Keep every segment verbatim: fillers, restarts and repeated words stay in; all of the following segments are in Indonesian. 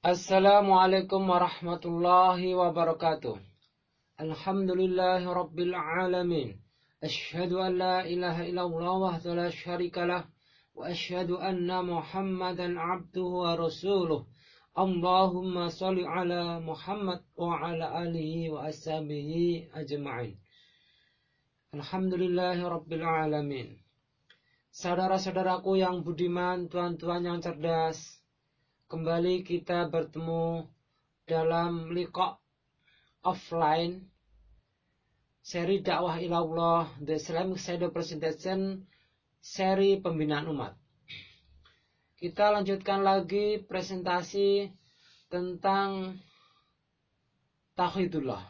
Assalamualaikum warahmatullahi wabarakatuh. Alhamdulillahi rabbil alamin. Asyhadu an la ilaha illallah wahdahu la syarikalah wa asyhadu anna Muhammadan abduhu wa rasuluh. Allahumma shalli ala Muhammad wa ala alihi wa ashabihi ajma'in. Alhamdulillahi rabbil alamin. Saudara-saudaraku yang budiman, tuan-tuan yang cerdas, kembali kita bertemu dalam liqa offline seri dakwah ilallah The Islamic Shadow Presentation, seri pembinaan umat. Kita lanjutkan lagi presentasi tentang tauhidullah.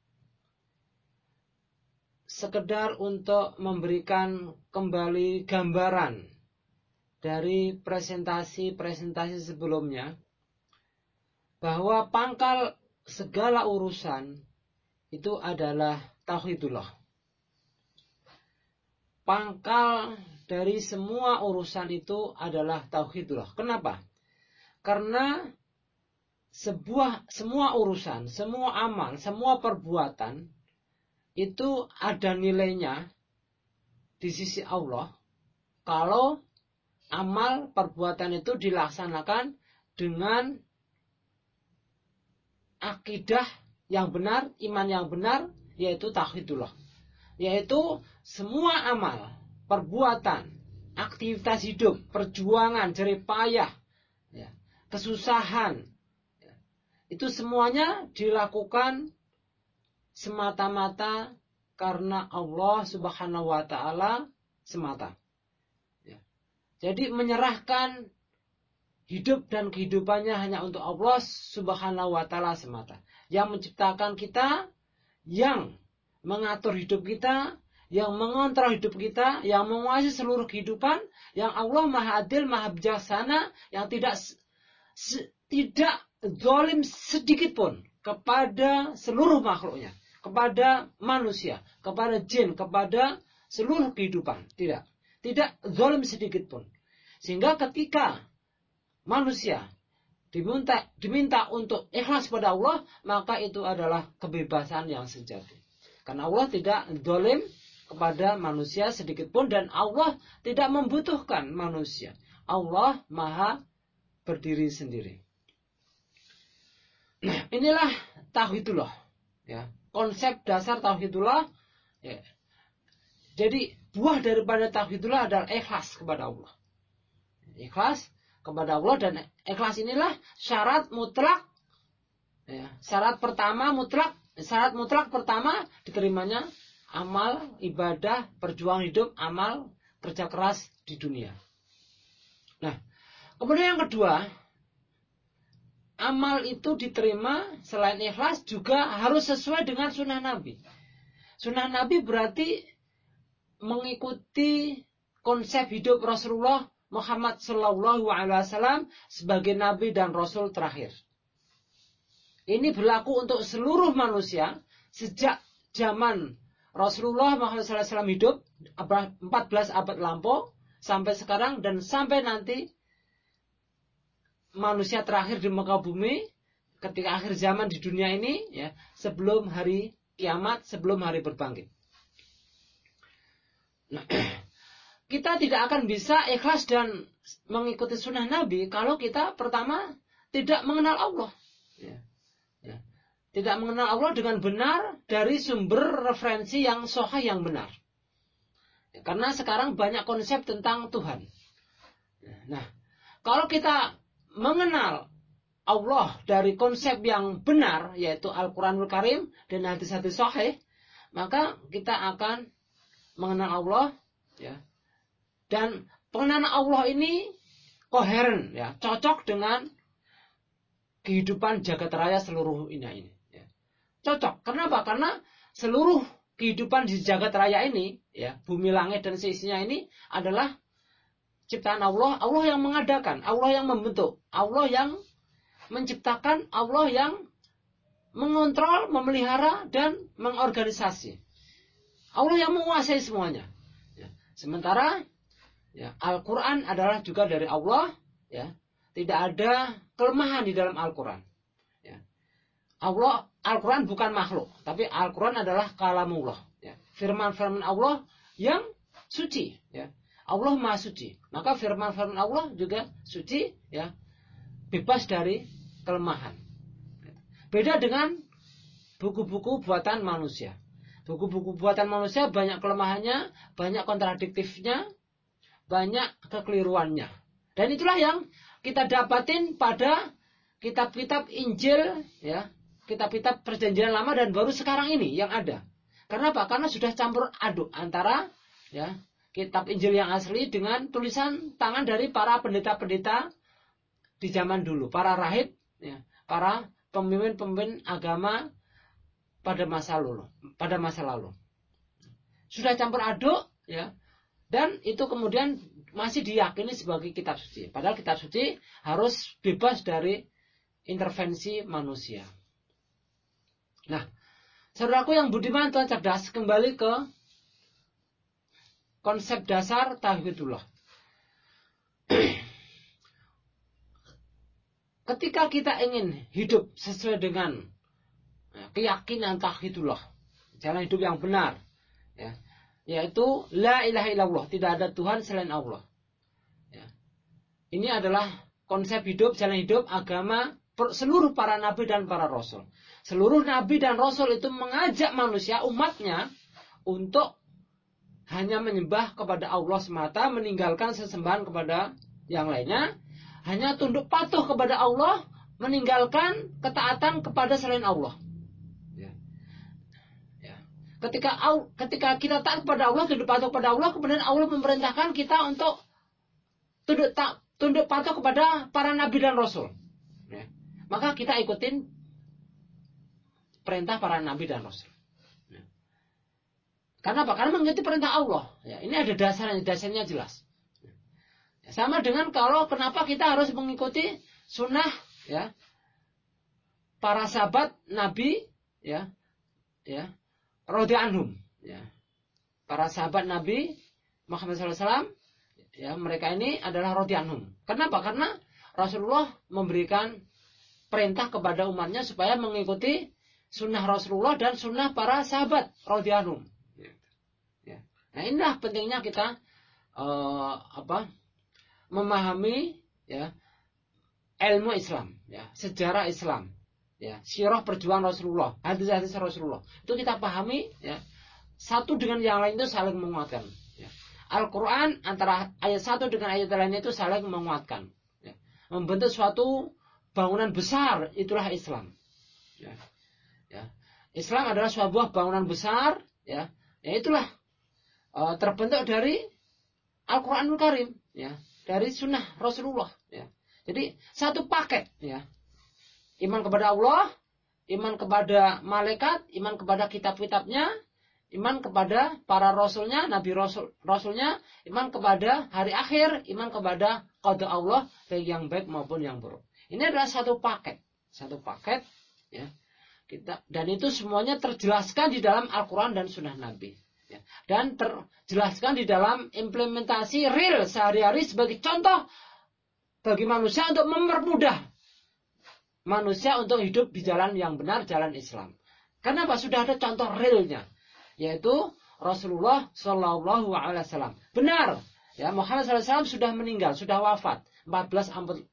Sekedar untuk memberikan kembali gambaran dari presentasi-presentasi sebelumnya, bahwa pangkal segala urusan itu adalah tauhidullah. Pangkal dari semua urusan itu adalah tauhidullah. Kenapa? Karena sebuah semua urusan, semua amal, semua perbuatan itu ada nilainya di sisi Allah kalau amal perbuatan itu dilaksanakan dengan akidah yang benar, iman yang benar, yaitu tauhidullah. Yaitu semua amal, perbuatan, aktivitas hidup, perjuangan, jerih payah, ya, kesusahan, ya, itu semuanya dilakukan semata-mata karena Allah Subhanahu wa Ta'ala semata. Jadi menyerahkan hidup dan kehidupannya hanya untuk Allah Subhanahu wa Ta'ala semata. Yang menciptakan kita, yang mengatur hidup kita, yang mengontrol hidup kita, yang menguasai seluruh kehidupan, yang Allah Maha Adil, Maha Bijaksana, yang tidak se, tidak zalim sedikit pun kepada seluruh makhluknya, kepada manusia, kepada jin, kepada seluruh kehidupan. Tidak. Tidak zalim sedikit pun. Sehingga ketika manusia diminta, diminta untuk ikhlas pada Allah, maka itu adalah kebebasan yang sejati. Karena Allah tidak zalim kepada manusia sedikit pun, dan Allah tidak membutuhkan manusia. Allah Maha berdiri sendiri. Nah, inilah tauhidullah, ya. Konsep dasar tauhidullah, ya. Jadi buah daripada tauhidullah adalah ikhlas kepada Allah. Ikhlas kepada Allah, dan ikhlas inilah syarat mutlak, ya, syarat pertama mutlak, syarat mutlak pertama diterimanya amal, ibadah, perjuangan hidup, amal, kerja keras di dunia. Nah, kemudian yang kedua, amal itu diterima selain ikhlas juga harus sesuai dengan sunnah Nabi. Sunnah Nabi berarti mengikuti konsep hidup Rasulullah Muhammad Sallallahu Alaihi Wasallam sebagai Nabi dan Rasul terakhir. Ini berlaku untuk seluruh manusia sejak zaman Rasulullah Muhammad Sallallahu Alaihi Wasallam hidup empat belas abad lampau sampai sekarang, dan sampai nanti manusia terakhir di muka bumi ketika akhir zaman di dunia ini, ya, sebelum hari kiamat, sebelum hari berbangkit. Nah, kita tidak akan bisa ikhlas dan mengikuti sunnah Nabi kalau kita pertama tidak mengenal Allah, ya. Ya. Tidak mengenal Allah dengan benar dari sumber referensi yang sahih, yang benar, ya, karena sekarang banyak konsep tentang Tuhan. Nah, kalau kita mengenal Allah dari konsep yang benar, yaitu Al-Quranul Karim dan hadis-hadis sahih, maka kita akan mengenal Allah, ya. Dan pengenalan Allah ini koheren, ya, cocok dengan kehidupan jagat raya seluruh ini, ya. Cocok. Kenapa? Karena seluruh kehidupan di jagat raya ini, ya, bumi langit dan seisinya ini adalah ciptaan Allah. Allah yang mengadakan, Allah yang membentuk, Allah yang menciptakan, Allah yang mengontrol, memelihara dan mengorganisasi. Allah yang menguasai semuanya. Ya. Sementara, ya, Al-Quran adalah juga dari Allah, ya. tidak ada kelemahan di dalam Al-Quran. Ya. Allah, Al-Quran bukan makhluk, tapi Al-Quran adalah kalamullah. Ya. Firman-firman Allah yang suci. Ya. Allah Maha Suci. Maka firman-firman Allah juga suci, ya, bebas dari kelemahan. Beda dengan buku-buku buatan manusia. Buku-buku buatan manusia banyak kelemahannya, banyak kontradiktifnya, banyak kekeliruannya. Dan itulah yang kita dapatin pada kitab-kitab Injil, ya, kitab-kitab Perjanjian Lama dan baru sekarang ini yang ada. Karena apa? Karena sudah campur aduk antara, ya, kitab Injil yang asli dengan tulisan tangan dari para pendeta-pendeta di zaman dulu, para rahib, ya, para pemimpin-pemimpin agama pada masa lalu, pada masa lalu. Sudah campur aduk, ya. Dan itu kemudian masih diyakini sebagai kitab suci. Padahal kitab suci harus bebas dari intervensi manusia. Nah, saudaraku yang budiman dan cerdas, kembali ke konsep dasar tauhidullah. Ketika kita ingin hidup sesuai dengan keyakinan tauhidullah, jalan hidup yang benar, ya, yaitu la ilaha illallah, tidak ada Tuhan selain Allah. Ya. Ini adalah konsep hidup, jalan hidup, agama seluruh para nabi dan para rasul. Seluruh nabi dan rasul itu mengajak manusia, umatnya, untuk hanya menyembah kepada Allah semata, meninggalkan sesembahan kepada yang lainnya, hanya tunduk patuh kepada Allah, meninggalkan ketaatan kepada selain Allah. Ya. Ya. Ketika ketika kita taat kepada Allah, tunduk patuh kepada Allah, kemudian Allah memerintahkan kita untuk tunduk tak, tunduk patuh kepada para nabi dan rasul. Ya. Maka kita ikutin perintah para nabi dan rasul. Ya. Karena apa? Karena mengikuti perintah Allah. Ya, ini ada dasarnya, dasarnya jelas. Ya. Sama dengan kalau kenapa kita harus mengikuti sunnah, ya, para sahabat nabi, ya, ya, radhiyallahu anhum, ya. Para sahabat Nabi Muhammad shallallahu alaihi wasallam, ya, mereka ini adalah radhiyallahu anhum. Kenapa? Karena Rasulullah memberikan perintah kepada umatnya supaya mengikuti sunnah Rasulullah dan sunnah para sahabat radhiyallahu anhum. Ya. Nah, inilah pentingnya kita uh, apa? memahami, ya, ilmu Islam, ya, sejarah Islam. Ya, sirah perjuangan Rasulullah, hadis-hadis Rasulullah. Itu kita pahami, ya, satu dengan yang lain itu saling menguatkan. Ya. Al-Quran antara ayat satu dengan ayat lainnya itu saling menguatkan. Ya. Membentuk suatu bangunan besar, itulah Islam. Ya. Ya. Islam adalah sebuah bangunan besar, ya, ya itulah uh, terbentuk dari Al-Quranul Karim, ya, dari sunnah Rasulullah. Ya. Jadi satu paket, ya. Iman kepada Allah, iman kepada malaikat, iman kepada kitab-kitabnya, iman kepada para rasulnya, nabi rasul rasulnya, iman kepada hari akhir, iman kepada qada Allah, baik yang baik maupun yang buruk. Ini adalah satu paket, satu paket, ya. Kita, dan itu semuanya terjelaskan di dalam Al-Quran dan Sunnah Nabi, ya. Dan terjelaskan di dalam implementasi real sehari-hari sebagai contoh bagi manusia untuk mempermudah manusia untuk hidup di jalan yang benar, jalan Islam. Kenapa? Sudah ada contoh realnya, yaitu Rasulullah Shallallahu Alaihi Wasallam. Benar, ya, Muhammad Shallallahu Alaihi Wasallam sudah meninggal, sudah wafat empat belas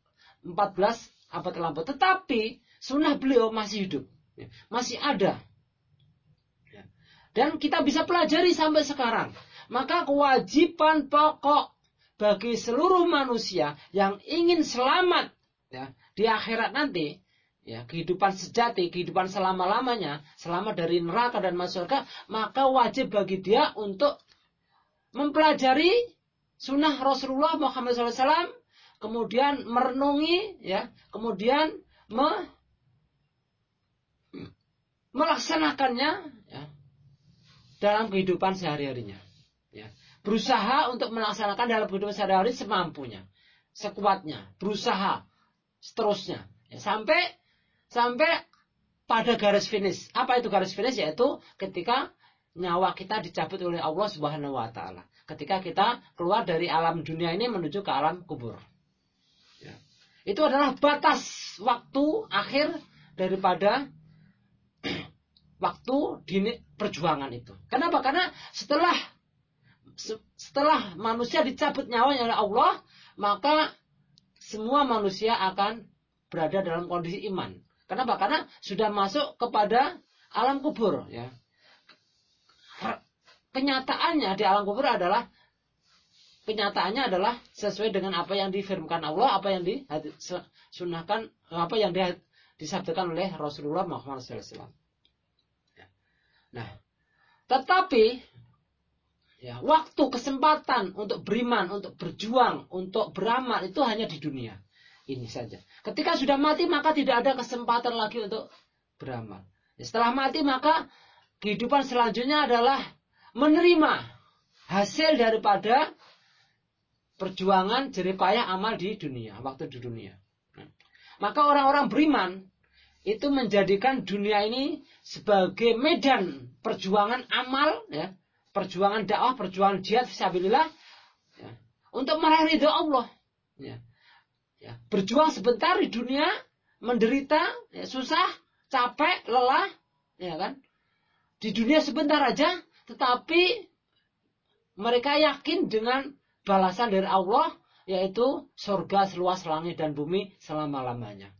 abad lampau. Tetapi sunnah beliau masih hidup, ya, masih ada, ya. Dan kita bisa pelajari sampai sekarang. Maka kewajiban pokok bagi seluruh manusia yang ingin selamat, ya, di akhirat nanti, ya, kehidupan sejati, kehidupan selama-lamanya, selamat dari neraka dan masuk surga, maka wajib bagi dia untuk mempelajari sunnah Rasulullah Muhammad shallallahu alaihi wasallam, kemudian merenungi, ya, kemudian me, melaksanakannya, ya, dalam kehidupan sehari-harinya. Ya. Berusaha untuk melaksanakan dalam kehidupan sehari-hari semampunya, sekuatnya, berusaha seterusnya, ya, sampai sampai pada garis finish. Apa itu garis finish? Yaitu ketika nyawa kita dicabut oleh Allah Subhanahu wa taala. Ketika kita keluar dari alam dunia ini menuju ke alam kubur. Ya. Itu adalah batas waktu akhir daripada waktu dini perjuangan itu. Kenapa? Karena setelah setelah manusia dicabut nyawanya oleh Allah, maka semua manusia akan berada dalam kondisi iman. Kenapa? Karena sudah masuk kepada alam kubur, ya. Kenyataannya di alam kubur adalah kenyataannya adalah sesuai dengan apa yang difirmankan Allah, apa yang disunahkan, apa yang disabdakan oleh Rasulullah Muhammad shallallahu alaihi wasallam. Nah, tetapi ya, waktu kesempatan untuk beriman, untuk berjuang, untuk beramal itu hanya di dunia ini saja. Ketika sudah mati maka tidak ada kesempatan lagi untuk beramal. Ya, setelah mati maka kehidupan selanjutnya adalah menerima hasil daripada perjuangan jeripayah amal di dunia, waktu di dunia. Nah, maka orang-orang beriman itu menjadikan dunia ini sebagai medan perjuangan amal, ya, perjuangan dakwah, perjuangan jihad fisabilillah, ya, untuk meraih ridha Allah. Ya. Ya. Berjuang sebentar di dunia, menderita, ya, susah, capek, lelah, ya kan? Di dunia sebentar aja, tetapi mereka yakin dengan balasan dari Allah, yaitu surga seluas langit dan bumi selama-lamanya.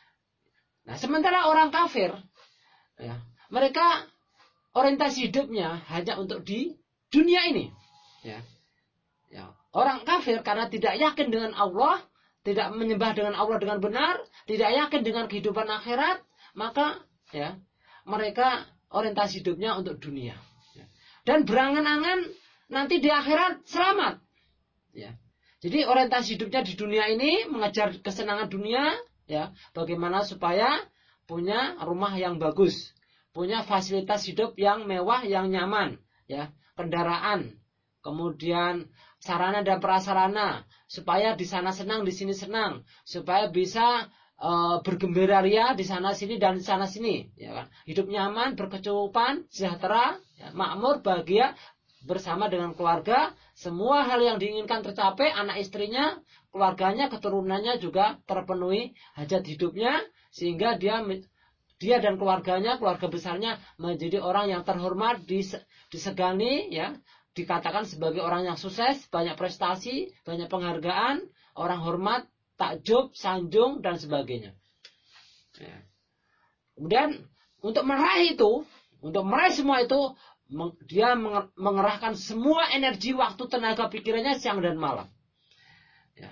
Nah, sementara orang kafir, ya, mereka orientasi hidupnya hanya untuk di dunia ini. Ya. Ya. Orang kafir karena tidak yakin dengan Allah, tidak menyembah dengan Allah dengan benar, tidak yakin dengan kehidupan akhirat, maka ya mereka orientasi hidupnya untuk dunia. Ya. Dan berangan-angan nanti di akhirat selamat. Ya. Jadi orientasi hidupnya di dunia ini mengejar kesenangan dunia. Ya, bagaimana supaya punya rumah yang bagus, punya fasilitas hidup yang mewah, yang nyaman, ya, kendaraan, kemudian sarana dan prasarana, supaya di sana senang, di sini senang, supaya bisa e, bergembira ria di sana sini dan di sana sini, ya kan? Hidup nyaman, berkecukupan, sejahtera, ya, makmur, bahagia bersama dengan keluarga, semua hal yang diinginkan tercapai, anak istrinya, keluarganya, keturunannya juga terpenuhi hajat hidupnya, sehingga dia dia dan keluarganya, keluarga besarnya menjadi orang yang terhormat, disegani, ya, dikatakan sebagai orang yang sukses, banyak prestasi, banyak penghargaan, orang hormat, takjub, sanjung dan sebagainya. Ya. Kemudian untuk meraih itu, untuk meraih semua itu, dia mengerahkan semua energi, waktu, tenaga, pikirannya siang dan malam. Ya.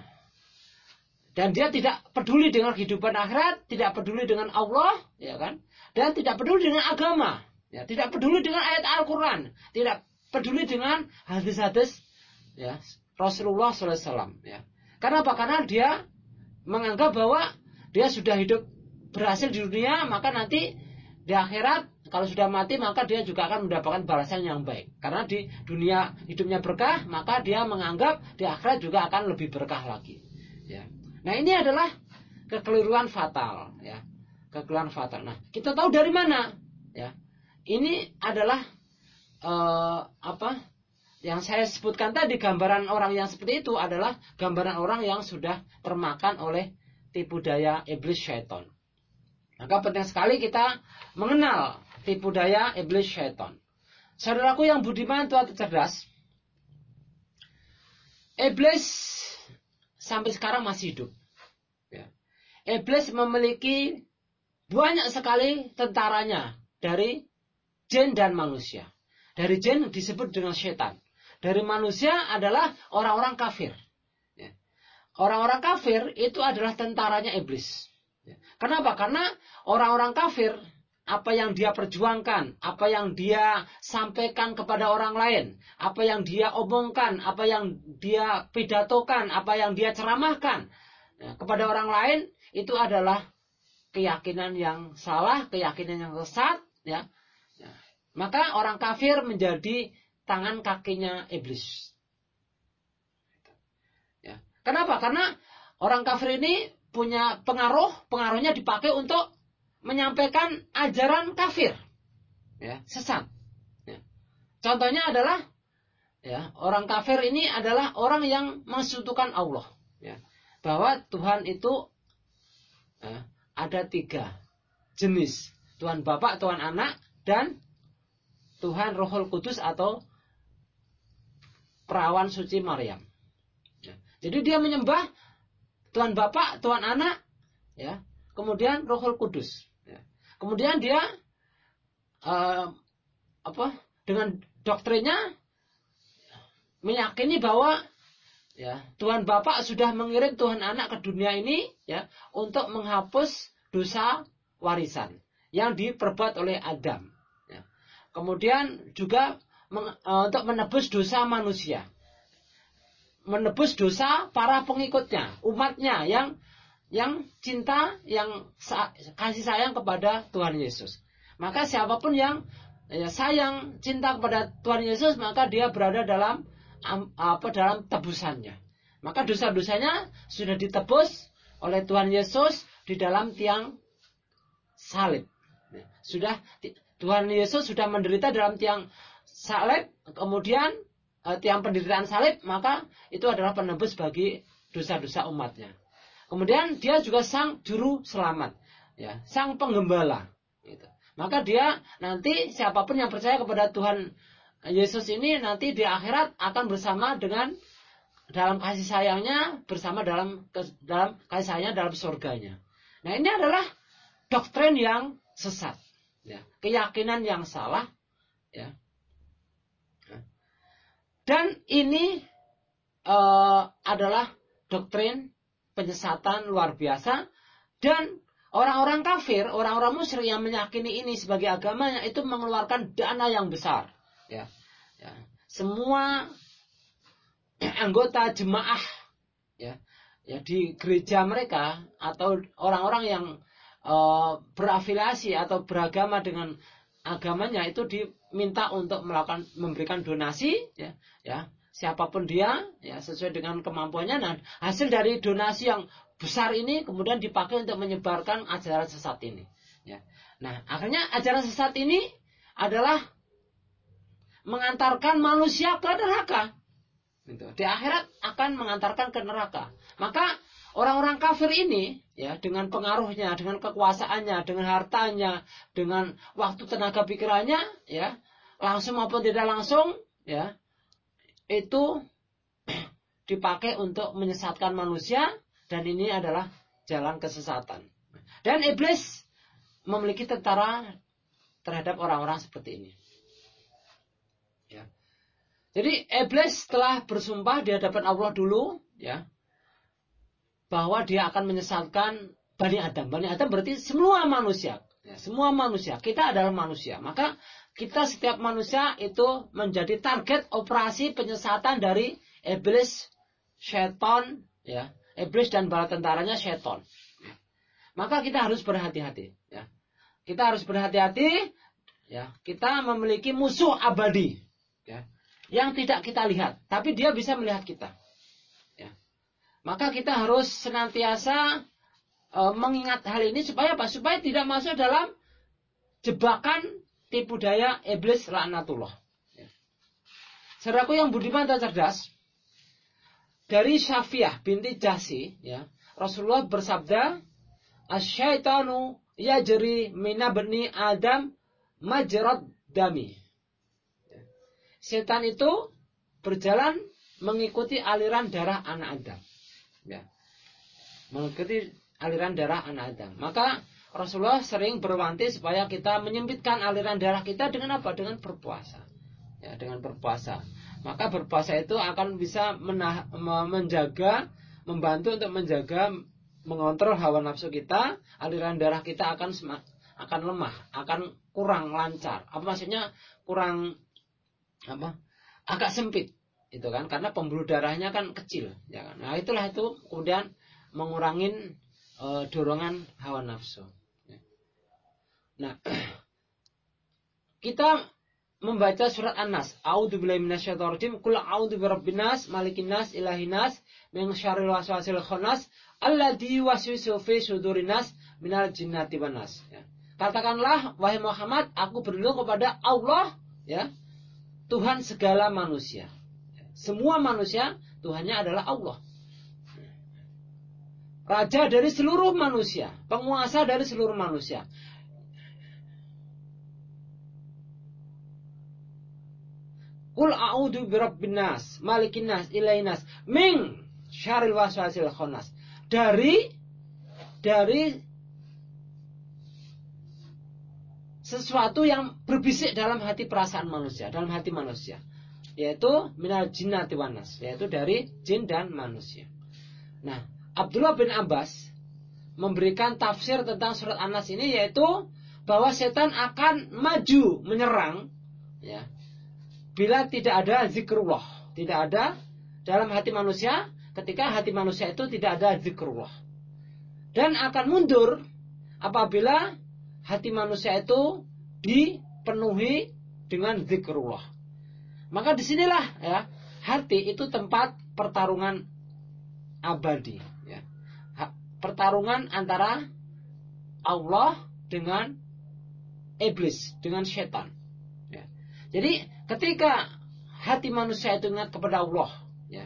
Dan dia tidak peduli dengan kehidupan akhirat, tidak peduli dengan Allah, ya kan? Dan tidak peduli dengan agama, ya, tidak peduli dengan ayat Al-Quran, tidak peduli dengan hadis-hadis, ya, Rasulullah shallallahu alaihi wasallam. Ya. Karena apa? Karena dia menganggap bahwa dia sudah hidup berhasil di dunia, maka nanti di akhirat kalau sudah mati maka dia juga akan mendapatkan balasan yang baik. Karena di dunia hidupnya berkah, maka dia menganggap di akhirat juga akan lebih berkah lagi. Ya. Nah, ini adalah kekeliruan fatal, ya. Kekeliruan fatal. Nah, kita tahu dari mana? Ya. Ini adalah uh, apa? Yang saya sebutkan tadi, gambaran orang yang seperti itu adalah gambaran orang yang sudah termakan oleh tipu daya iblis syaitan. Maka penting sekali kita mengenal tipu daya iblis syaitan. Saudaraku yang budiman, tua cerdas, iblis sampai sekarang masih hidup. Ya. Iblis memiliki banyak sekali tentaranya dari jin dan manusia. Dari jin disebut dengan syaitan. Dari manusia adalah orang-orang kafir. Ya. Orang-orang kafir itu adalah tentaranya iblis. Ya. Kenapa? Karena orang-orang kafir, apa yang dia perjuangkan, apa yang dia sampaikan kepada orang lain, apa yang dia omongkan, apa yang dia pidatokan, apa yang dia ceramahkan, ya, kepada orang lain, itu adalah keyakinan yang salah, keyakinan yang sesat, ya. Ya. Maka orang kafir menjadi tangan kakinya iblis. Ya. Kenapa? Karena orang kafir ini punya pengaruh, pengaruhnya dipakai untuk menyampaikan ajaran kafir, ya, sesat. Ya. Contohnya adalah, ya, orang kafir ini adalah orang yang mensekutukan Allah, ya, bahwa Tuhan itu ada tiga jenis. Tuhan Bapa, Tuhan Anak, dan Tuhan Rohul Kudus atau perawan suci Maryam. Ya. Jadi dia menyembah Tuhan Bapa, Tuhan Anak, ya, kemudian Rohul Kudus. Ya. Kemudian dia uh, apa? Dengan doktrinnya meyakini bahwa ya, Tuhan Bapa sudah mengirim Tuhan Anak ke dunia ini ya untuk menghapus dosa warisan yang diperbuat oleh Adam. Ya. Kemudian juga meng, uh, untuk menebus dosa manusia, menebus dosa para pengikutnya, umatnya yang yang cinta, yang sa, kasih sayang kepada Tuhan Yesus. Maka siapapun yang ya, sayang, cinta kepada Tuhan Yesus, maka dia berada dalam apa dalam tebusannya. Maka dosa-dosanya sudah ditebus oleh Tuhan Yesus di dalam tiang salib. Sudah Tuhan Yesus sudah menderita dalam tiang salib, kemudian tiang penderitaan salib, maka itu adalah penebus bagi dosa-dosa umatnya. Kemudian dia juga sang juru selamat, ya, sang penggembala. Gitu. Maka dia nanti siapapun yang percaya kepada Tuhan Yesus ini nanti di akhirat akan bersama dengan dalam kasih sayangnya, bersama dalam dalam kasih sayangnya dalam surganya. Nah, ini adalah doktrin yang sesat, ya, keyakinan yang salah, ya. Dan ini uh, adalah doktrin penyesatan luar biasa, dan orang-orang kafir, orang-orang musyrik yang meyakini ini sebagai agamanya itu mengeluarkan dana yang besar. Ya, ya. Semua anggota jemaah ya, ya di gereja mereka atau orang-orang yang uh, berafiliasi atau beragama dengan agamanya itu diminta untuk melakukan memberikan donasi ya, ya siapapun dia ya sesuai dengan kemampuannya. Nah, hasil dari donasi yang besar ini kemudian dipakai untuk menyebarkan ajaran sesat ini. Ya. Nah, akhirnya ajaran sesat ini adalah mengantarkan manusia ke neraka. Gitu. Di akhirat akan mengantarkan ke neraka. Maka orang-orang kafir ini, ya, dengan pengaruhnya, dengan kekuasaannya, dengan hartanya, dengan waktu tenaga pikirannya, ya, langsung maupun tidak langsung, ya, itu dipakai untuk menyesatkan manusia, dan ini adalah jalan kesesatan. Dan iblis memiliki tentara terhadap orang-orang seperti ini. Ya. Jadi iblis telah bersumpah di hadapan Allah dulu, ya, bahwa dia akan menyesatkan Bani Adam. Bani Adam berarti semua manusia, ya, semua manusia. Kita adalah manusia. Maka kita setiap manusia itu menjadi target operasi penyesatan dari iblis, syaitan, ya, iblis dan bala tentaranya syaitan. Maka kita harus berhati-hati, ya. Kita harus berhati-hati, ya. Kita memiliki musuh abadi, ya, yang tidak kita lihat, tapi dia bisa melihat kita. Ya. Maka kita harus senantiasa e, mengingat hal ini supaya apa? Supaya tidak masuk dalam jebakan tipu daya iblis laknatullah. Ya. Saudaraku yang budiman dan cerdas, dari Syafiyah binti Jasi, ya, Rasulullah bersabda, "Asyaitanu yajri mina bani Adam majrad dami." Setan itu berjalan mengikuti aliran darah anak Adam. Ya. Mengikuti aliran darah anak Adam. Maka Rasulullah sering berwanti supaya kita menyempitkan aliran darah kita dengan apa? Dengan berpuasa. Ya, dengan berpuasa. Maka berpuasa itu akan bisa menah, menjaga, membantu untuk menjaga, mengontrol hawa nafsu kita. Aliran darah kita akan akan lemah, akan kurang lancar. Apa maksudnya kurang apa? Agak sempit, itu kan, karena pembuluh darahnya kan kecil, ya kan. Nah, itulah itu kemudian mengurangi e, dorongan hawa nafsu. Ya. Nah, kita membaca surat An-Nas, A'udzubillahi minasyaitonir rajim, Qul a'udzu birabbin nas, malikin nas, ilahin nas, min syarril waswasil khannas, alladzi yuwaswisu fi sudurin nas, minal jinnati wan nas. Ya. Katakanlah, wahai Muhammad, aku berlindung kepada Allah, ya, Tuhan segala manusia. Semua manusia Tuhannya adalah Allah. raja dari seluruh manusia, penguasa dari seluruh manusia. Qul a'udzu birabbin nas, malikin nas, ilahin nas, min syarril waswasil khannas. Dari dari sesuatu yang berbisik dalam hati perasaan manusia, dalam hati manusia, yaitu minal jinnati wan nas, yaitu dari jin dan manusia. Nah, Abdullah bin Abbas memberikan tafsir tentang surat An-Nas ini, yaitu bahwa setan akan maju menyerang, ya, bila tidak ada zikrullah, tidak ada dalam hati manusia, ketika hati manusia itu tidak ada zikrullah, dan akan mundur apabila hati manusia itu dipenuhi dengan zikrullah. Maka disinilah, ya, hati itu tempat pertarungan abadi, ya. Pertarungan antara Allah dengan iblis, dengan setan, ya. Jadi ketika hati manusia itu ingat kepada Allah, ya,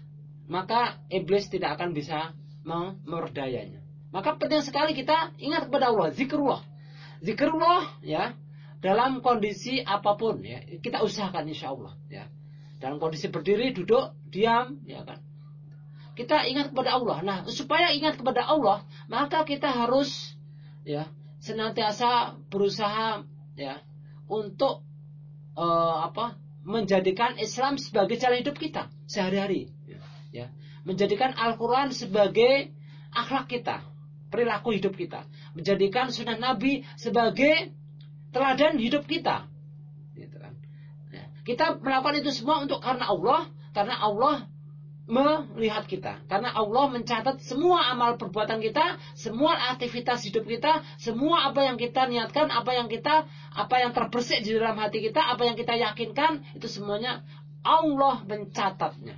maka iblis tidak akan bisa memerdayanya. Maka penting sekali kita ingat kepada Allah, zikrullah. Zikrullah, ya, dalam kondisi apapun, ya, kita usahakan insya Allah, ya. Dalam kondisi berdiri, duduk, diam, ya kan. Kita ingat kepada Allah. Nah, supaya ingat kepada Allah, maka kita harus, ya, senantiasa berusaha, ya, untuk uh, apa? menjadikan Islam sebagai jalan hidup kita sehari-hari, ya. Menjadikan Al-Qur'an sebagai akhlak kita, perilaku hidup kita, menjadikan sunnah Nabi sebagai teladan hidup kita, gitu kan. Ya. Kita melakukan itu semua untuk karena Allah, karena Allah melihat kita, karena Allah mencatat semua amal perbuatan kita, semua aktivitas hidup kita, semua apa yang kita niatkan, apa yang kita, apa yang terbersih di dalam hati kita, apa yang kita yakinkan, itu semuanya Allah mencatatnya.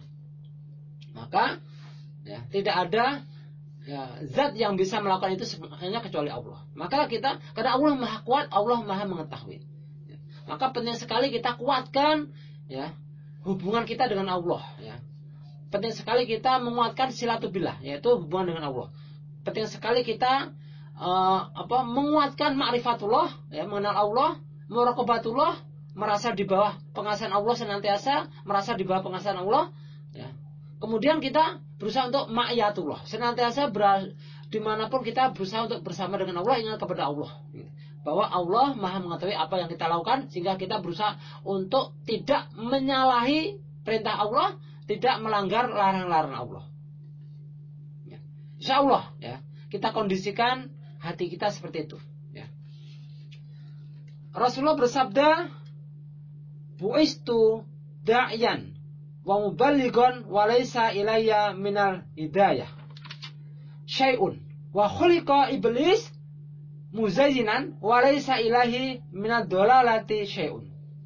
Maka, ya, tidak ada, ya, zat yang bisa melakukan itu hanya kecuali Allah. Maka kita, karena Allah Maha Kuat, Allah Maha Mengetahui, ya. Maka penting sekali kita kuatkan, ya, hubungan kita dengan Allah, ya. Penting sekali kita menguatkan silatubillah, yaitu hubungan dengan Allah. Penting sekali kita uh, apa menguatkan ma'rifatullah, ya, mengenal Allah, muraqabatullah, merasa di bawah pengawasan Allah senantiasa, merasa di bawah pengawasan Allah, ya. Kemudian kita berusaha untuk ma'iyatullah, senantiasa ber, dimanapun kita berusaha untuk bersama dengan Allah, ingat kepada Allah, bahwa Allah Maha mengetahui apa yang kita lakukan, sehingga kita berusaha untuk tidak menyalahi perintah Allah, tidak melanggar larang-larang Allah, ya. Insya Allah, ya, kita kondisikan hati kita seperti itu, ya. Rasulullah bersabda, bu'istu da'yan wa muballighun wa laisa ilayya minal hidayah syai'un wa khuliqa iblis muzayyinan wa laisa ilahi minad dhalalati syai'un.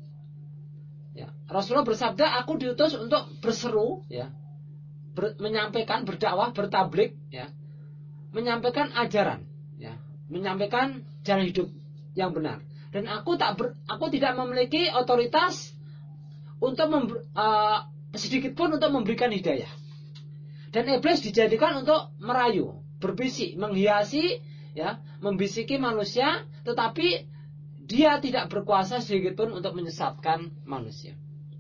Ya, Rasulullah bersabda, aku diutus untuk berseru, ya, ber, menyampaikan, berdakwah, bertablik, ya, menyampaikan ajaran, ya, menyampaikan jalan hidup yang benar. Dan aku tak ber, aku tidak memiliki otoritas untuk member, uh, sedikit pun untuk memberikan hidayah. Dan iblis dijadikan untuk merayu, berbisik, menghiasi, ya, membisiki manusia, tetapi dia tidak berkuasa sedikit pun untuk menyesatkan manusia.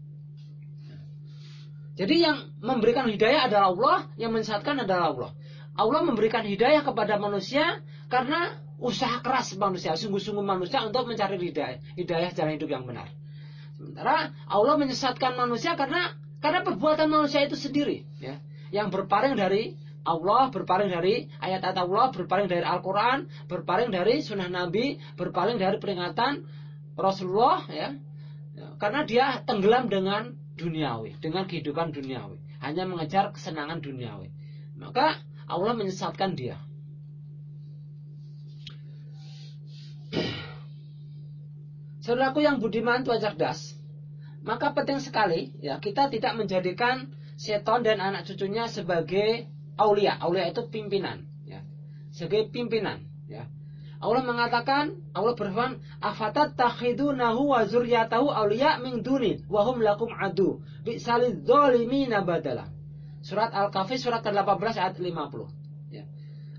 Jadi yang memberikan hidayah adalah Allah, yang menyesatkan adalah Allah. Allah memberikan hidayah kepada manusia karena usaha keras manusia, sungguh-sungguh manusia untuk mencari hidayah, hidayah jalan hidup yang benar. Sementara Allah menyesatkan manusia karena karena perbuatan manusia itu sendiri, ya, yang berpaling dari Allah, berpaling dari ayat-ayat Allah, berpaling dari Al-Quran, berpaling dari sunnah Nabi, berpaling dari peringatan Rasulullah, ya, ya, karena dia tenggelam dengan duniawi, dengan kehidupan duniawi, hanya mengejar kesenangan duniawi. Maka Allah menyesatkan dia. Saudaraku yang budiman tua cerdas, maka penting sekali, ya, kita tidak menjadikan setan dan anak cucunya sebagai aulia. Aulia itu pimpinan, ya, sebagai pimpinan, ya. Allah mengatakan, Allah berfirman, afatattakhidunahu wa zurriyatahu auliya min duni wa hum lakum adu bi'saliz zalimina badala. Surat Al-Kahfi surat ke delapan belas ayat lima puluh, ya.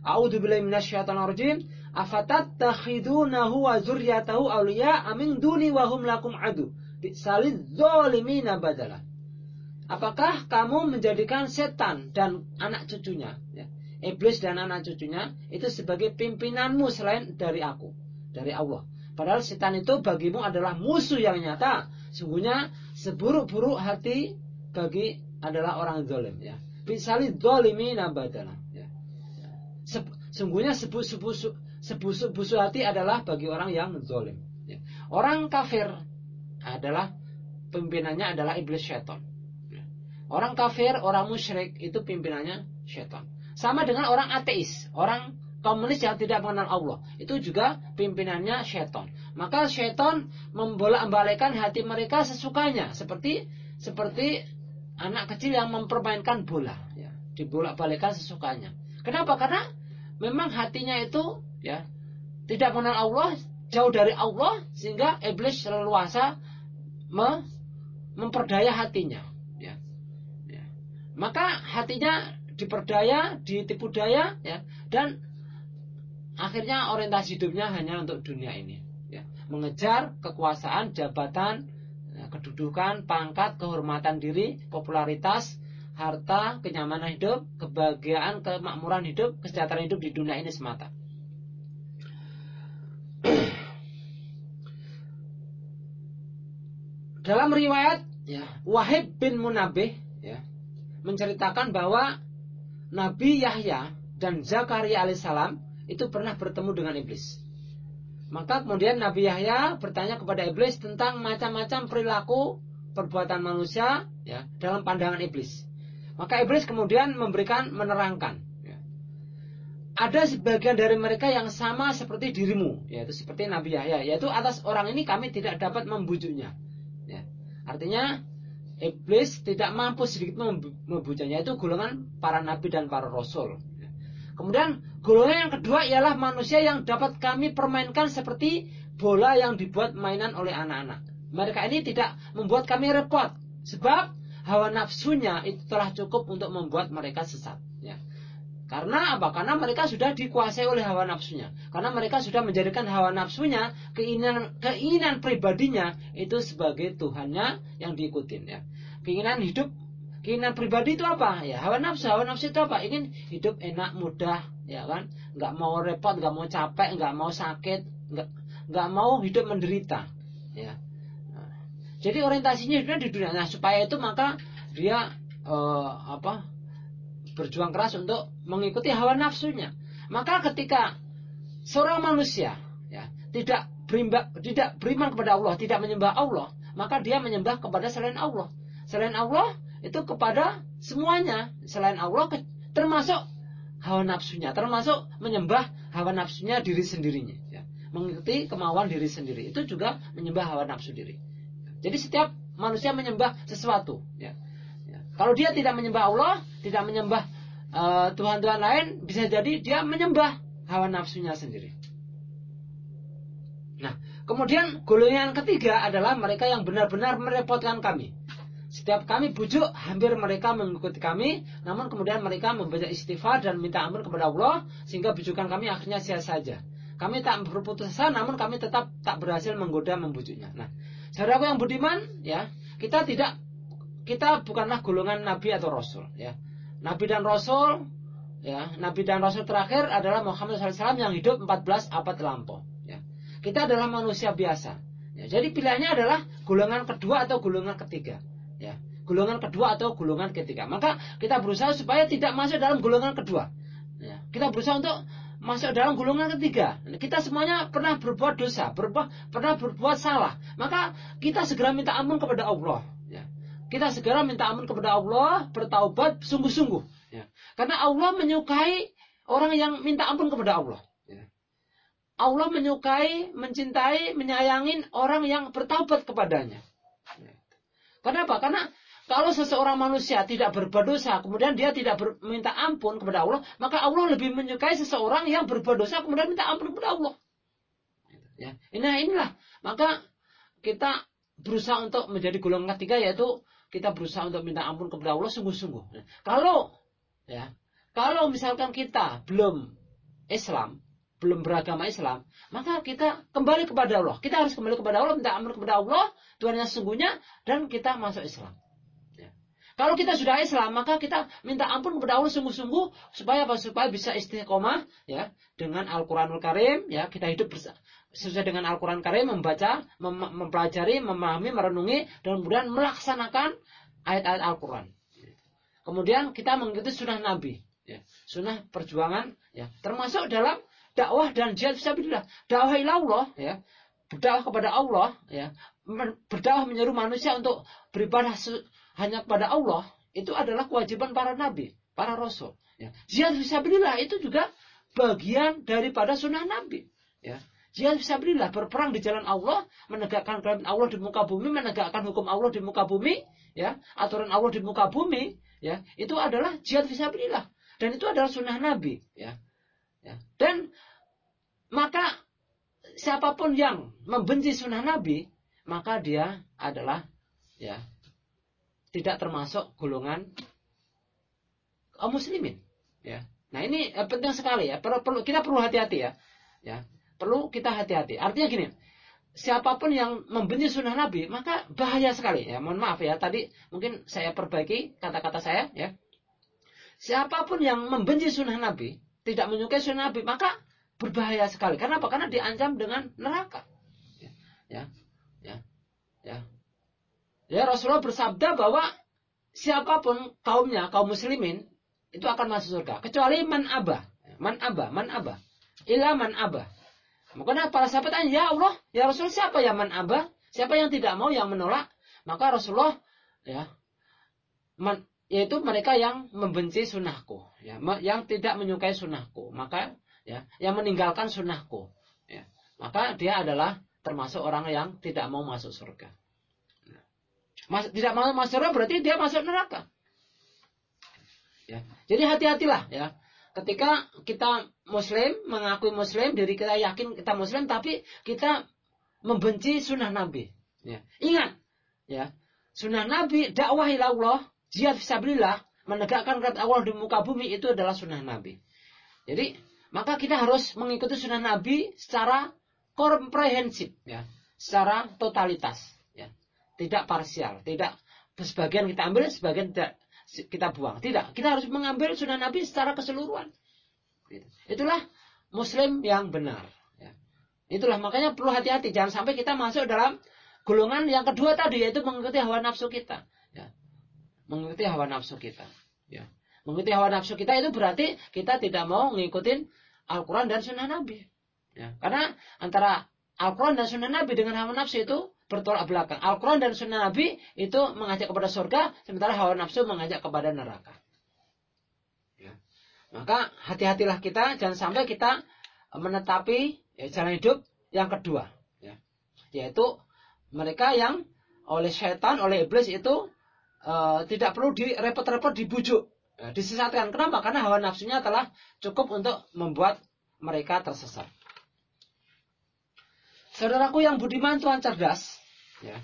A'udzubillahi minasyaitonir rajim. Afatattakhidunahu wa dzurriyyatahu awliya amin duni wa hum lakum adu. Bi'saliz zalimina badala. Apakah kamu menjadikan setan dan anak cucunya, ya, iblis dan anak cucunya itu sebagai pimpinanmu selain dari aku, dari Allah? Padahal setan itu bagimu adalah musuh yang nyata. Sungguhnya seburuk-buruk hati bagi adalah orang zalim, ya. Bi'saliz zalimina badala, ya. Sungguhnya sebusuk-busuk sebusuk-busuk hati adalah bagi orang yang zalim, ya. Orang kafir adalah pimpinannya adalah iblis syaitan. Orang kafir, orang musyrik itu pimpinannya syaitan. Sama dengan orang ateis, orang komunis yang tidak mengenal Allah, itu juga pimpinannya syaitan. Maka syaitan membolak-balikkan hati mereka sesukanya, seperti seperti anak kecil yang mempermainkan bola, ya, dibolak-balikkan sesukanya. Kenapa? Karena memang hatinya itu, ya, tidak mengenal Allah, jauh dari Allah, sehingga iblis leluasa memperdaya hatinya, ya. Ya. Maka hatinya diperdaya, ditipu daya, ya, dan akhirnya orientasi hidupnya hanya untuk dunia ini, ya. Mengejar kekuasaan, jabatan, kedudukan, pangkat, kehormatan diri, popularitas, harta, kenyamanan hidup, kebahagiaan, kemakmuran hidup, kesejahteraan hidup di dunia ini semata. Dalam riwayat, ya, Wahib bin Munabbih, ya, menceritakan bahwa Nabi Yahya dan Zakaria alaihissalam itu pernah bertemu dengan iblis. Maka kemudian Nabi Yahya bertanya kepada iblis tentang macam-macam perilaku perbuatan manusia, ya, dalam pandangan iblis. Maka iblis kemudian memberikan menerangkan, ya, ada sebagian dari mereka yang sama seperti dirimu, yaitu seperti Nabi Yahya, yaitu atas orang ini kami tidak dapat membujuknya. Ya. Artinya iblis tidak mampu sedikit membujuknya. Itu golongan para nabi dan para rasul. Ya. Kemudian golongan yang kedua ialah manusia yang dapat kami permainkan seperti bola yang dibuat mainan oleh anak-anak. Mereka ini tidak membuat kami repot, sebab hawa nafsunya itu telah cukup untuk membuat mereka sesat. Ya. Karena apa? Karena mereka sudah dikuasai oleh hawa nafsunya. Karena mereka sudah menjadikan hawa nafsunya, keinginan keinginan pribadinya itu sebagai Tuhannya yang diikutin, ya. Keinginan hidup, keinginan pribadi itu apa? Ya, hawa nafsu. Hawa nafsu itu apa? Ingin hidup enak, mudah, ya kan? Enggak mau repot, enggak mau capek, enggak mau sakit, enggak enggak mau hidup menderita, ya. Nah, jadi orientasinya hidupnya di dunia. Nah, supaya itu maka dia eh, apa? berjuang keras untuk mengikuti hawa nafsunya. Maka ketika seorang manusia, ya, tidak berimba, tidak beriman kepada Allah, tidak menyembah Allah, maka dia menyembah kepada selain Allah. Selain Allah itu kepada semuanya selain Allah, termasuk hawa nafsunya, termasuk menyembah hawa nafsunya diri sendirinya, ya. Mengikuti kemauan diri sendiri itu juga menyembah hawa nafsu diri. Jadi setiap manusia menyembah sesuatu, ya. Kalau dia tidak menyembah Allah, tidak menyembah uh, Tuhan-Tuhan lain, bisa jadi dia menyembah hawa nafsunya sendiri. Nah, kemudian golongan ketiga adalah mereka yang benar-benar merepotkan kami. Setiap kami bujuk, hampir mereka mengikuti kami, namun kemudian mereka membaca istighfar dan minta ampun kepada Allah, sehingga bujukan kami akhirnya sia saja. Kami tak berputus asa, namun kami tetap tak berhasil menggoda membujuknya. Nah, saudaraku yang budiman, ya, kita tidak Kita bukanlah golongan nabi atau rasul, ya. Nabi dan rasul, ya, nabi dan rasul terakhir adalah Muhammad shallallahu alaihi wasallam yang hidup empat belas abad lampau, ya. Kita adalah manusia biasa, ya. Jadi pilihannya adalah golongan kedua atau golongan ketiga, ya. Golongan kedua atau golongan ketiga. Maka kita berusaha supaya tidak masuk dalam golongan kedua, ya. Kita berusaha untuk masuk dalam golongan ketiga. Kita semuanya pernah berbuat dosa, berbuat, pernah berbuat salah. Maka kita segera minta ampun kepada Allah, ya. Kita segera minta ampun kepada Allah, bertaubat sungguh-sungguh, ya. Karena Allah menyukai orang yang minta ampun kepada Allah, ya. Allah menyukai, mencintai, menyayangi orang yang bertaubat kepadanya, ya. Kenapa? Karena kalau seseorang manusia tidak berbuat dosa, kemudian dia tidak meminta ampun kepada Allah, maka Allah lebih menyukai seseorang yang berbuat dosa, kemudian minta ampun kepada Allah, ya. Nah, inilah, maka kita berusaha untuk menjadi golongan ketiga, yaitu kita berusaha untuk minta ampun kepada Allah sungguh-sungguh. Nah, kalau, ya, kalau misalkan kita belum Islam, belum beragama Islam, maka kita kembali kepada Allah. Kita harus kembali kepada Allah, minta ampun kepada Allah, Tuhan yang sesungguhnya, dan kita masuk Islam. Ya. Kalau kita sudah Islam, maka kita minta ampun kepada Allah sungguh-sungguh supaya apa? Supaya bisa istiqomah ya dengan Al-Qur'anul Karim, ya, kita hidup sesuai dengan Al-Qur'an Karim, membaca, mem- mempelajari, memahami, merenungi, dan kemudian melaksanakan ayat-ayat Al-Qur'an. Kemudian kita mengikuti sunnah Nabi, ya, sunnah perjuangan, ya, termasuk dalam dakwah dan jihad fisabilillah. Dakwah ilallah, ya, berdakwah kepada Allah, ya, berdakwah menyeru manusia untuk beribadah hanya kepada Allah, itu adalah kewajiban para nabi, para rasul. Ya. Jihad fisabilillah itu juga bagian daripada sunnah Nabi. Ya. Jihad fisabilillah, berperang di jalan Allah, menegakkan kalimat Allah di muka bumi, menegakkan hukum Allah di muka bumi, ya, aturan Allah di muka bumi. Ya, itu adalah jihad fisabilillah, dan itu adalah sunnah Nabi, ya. Ya. Dan maka siapapun yang membenci sunnah Nabi, maka dia adalah ya tidak termasuk golongan kaum muslimin, ya. Nah, ini eh, penting sekali ya. Perlu, perlu kita perlu hati-hati ya. Ya, perlu kita hati-hati. Artinya gini, siapapun yang membenci sunnah Nabi, maka bahaya sekali. Ya, mohon maaf ya, tadi mungkin saya perbaiki kata-kata saya. Ya, siapapun yang membenci sunnah Nabi, tidak menyukai sunnah Nabi, maka berbahaya sekali. Karena apa? Karena diancam dengan neraka. Ya, ya, ya, ya. Ya, Rasulullah bersabda bahwa siapapun kaumnya, kaum muslimin, itu akan masuk surga. Kecuali man abah, man abah, man abah, illa man abah. Makanya para sahabat tanya, ya Allah, ya Rasul, siapa yang man abah? Siapa yang tidak mau, yang menolak? Maka Rasulullah, ya, man, yaitu mereka yang membenci sunnahku, ya, yang tidak menyukai sunnahku, maka, ya, yang meninggalkan sunnahku, ya, maka dia adalah termasuk orang yang tidak mau masuk surga. Mas, tidak mau masuk surga berarti dia masuk neraka. Ya, jadi hati-hatilah, ya. Ketika kita muslim, mengakui muslim, diri kita yakin kita muslim, tapi kita membenci sunnah Nabi. Ya. Ingat, ya, sunnah Nabi, dakwah ilallah, jihad fisabilillah, menegakkan kalimat Allah di muka bumi, itu adalah sunnah Nabi. Jadi, maka kita harus mengikuti sunnah Nabi secara komprehensif, ya, secara totalitas, ya, tidak parsial, tidak sebagian kita ambil, sebagian tidak kita buang. Tidak, kita harus mengambil sunnah Nabi secara keseluruhan. Itulah muslim yang benar. Ya. Itulah makanya perlu hati-hati, jangan sampai kita masuk dalam golongan yang kedua tadi, yaitu mengikuti hawa nafsu kita. Ya. Mengikuti hawa nafsu kita. Ya. Mengikuti hawa nafsu kita itu berarti kita tidak mau mengikuti Al-Quran dan sunnah Nabi. Ya. Karena antara Al-Quran dan sunnah Nabi dengan hawa nafsu itu bertolak belakang. Al-Quran dan sunnah Nabi itu mengajak kepada surga, sementara hawa nafsu mengajak kepada neraka. Ya. Maka hati-hatilah kita, jangan sampai kita menetapi ya, jalan hidup yang kedua. Ya. Yaitu mereka yang oleh syaitan, oleh iblis itu uh, tidak perlu direpot-repot dibujuk, ya, disesatkan. Kenapa? Karena hawa nafsunya telah cukup untuk membuat mereka tersesat. Saudaraku yang budiman, Tuhan cerdas, ya.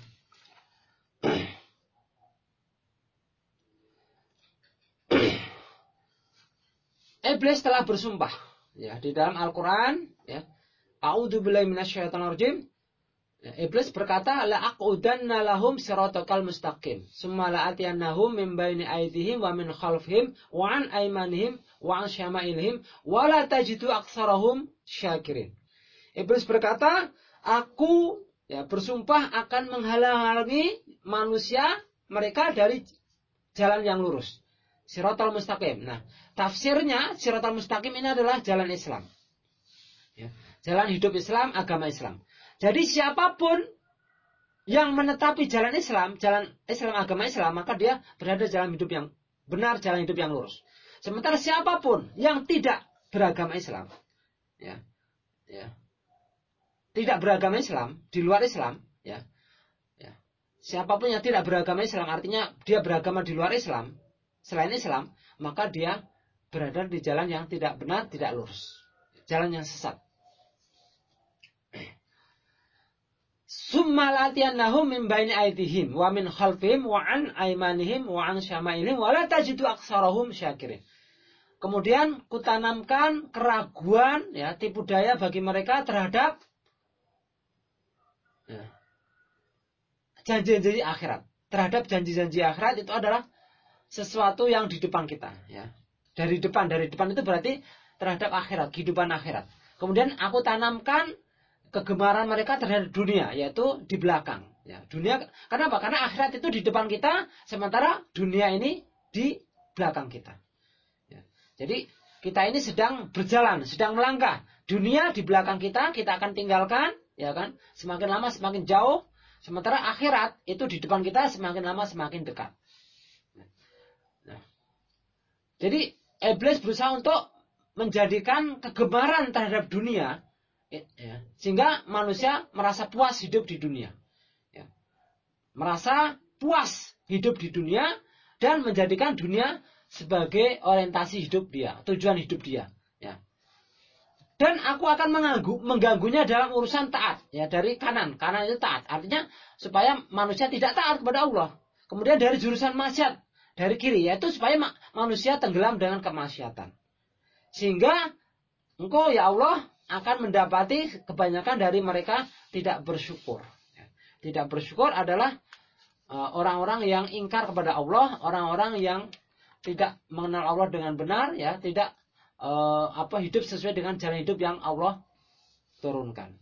Iblis telah bersumpah, ya, di dalam Al-Quran, ya, A'udzubillahi minasyaitonir rajim. Ya, Iblis berkata, la aqudanna lahum siratal mustaqim, summa la atiyannahum min baini aydihim wa min khalfihim wa an aymanihim wa an syama'ilihim wa la tajidu aktsarahum syakirin. Iblis berkata, aku ya bersumpah akan menghalang-halangi manusia mereka dari jalan yang lurus. Siratal mustaqim. Nah, tafsirnya siratal mustaqim ini adalah jalan Islam. Ya, jalan hidup Islam, agama Islam. Jadi siapapun yang menetapi jalan Islam, jalan Islam, agama Islam, maka dia berada jalan hidup yang benar, jalan hidup yang lurus. Sementara siapapun yang tidak beragama Islam, ya, ya, tidak beragama Islam, di luar Islam, ya, ya, siapapun yang tidak beragama Islam, artinya dia beragama di luar Islam, selain Islam, maka dia berada di jalan yang tidak benar, tidak lurus, jalan yang sesat. Summa latiyannahum min baini aydihim wa min khalfihim wa an aymanihim wa an syama'ilihim wa la tajidu aktsarahum syakirin. kemudian kutanamkan keraguan, ya, tipu daya bagi mereka terhadap ya, janji-janji akhirat. Terhadap janji-janji akhirat itu adalah sesuatu yang di depan kita, ya. Dari depan, dari depan itu berarti terhadap akhirat, kehidupan akhirat. Kemudian aku tanamkan kegemaran mereka terhadap dunia, yaitu di belakang. Ya, dunia, kenapa? Karena akhirat itu di depan kita, sementara dunia ini di belakang kita. Ya, jadi kita ini sedang berjalan, sedang melangkah. Dunia di belakang kita, kita akan tinggalkan, ya kan? Semakin lama semakin jauh. Sementara akhirat itu di depan kita, semakin lama semakin dekat. Nah, jadi iblis berusaha untuk menjadikan kegemaran terhadap dunia, ya, sehingga manusia merasa puas hidup di dunia, ya. Merasa puas hidup di dunia dan menjadikan dunia sebagai orientasi hidup dia, tujuan hidup dia, ya. Dan aku akan mengganggu, mengganggunya dalam urusan taat, ya, dari kanan. Kanan itu taat, artinya supaya manusia tidak taat kepada Allah. Kemudian dari jurusan maksiat, dari kiri, yaitu supaya ma- manusia tenggelam dengan kemaksiatan. Sehingga engkau, ya Allah, akan mendapati kebanyakan dari mereka tidak bersyukur. Tidak bersyukur adalah uh, orang-orang yang ingkar kepada Allah, orang-orang yang tidak mengenal Allah dengan benar, ya, tidak uh, apa hidup sesuai dengan jalan hidup yang Allah turunkan.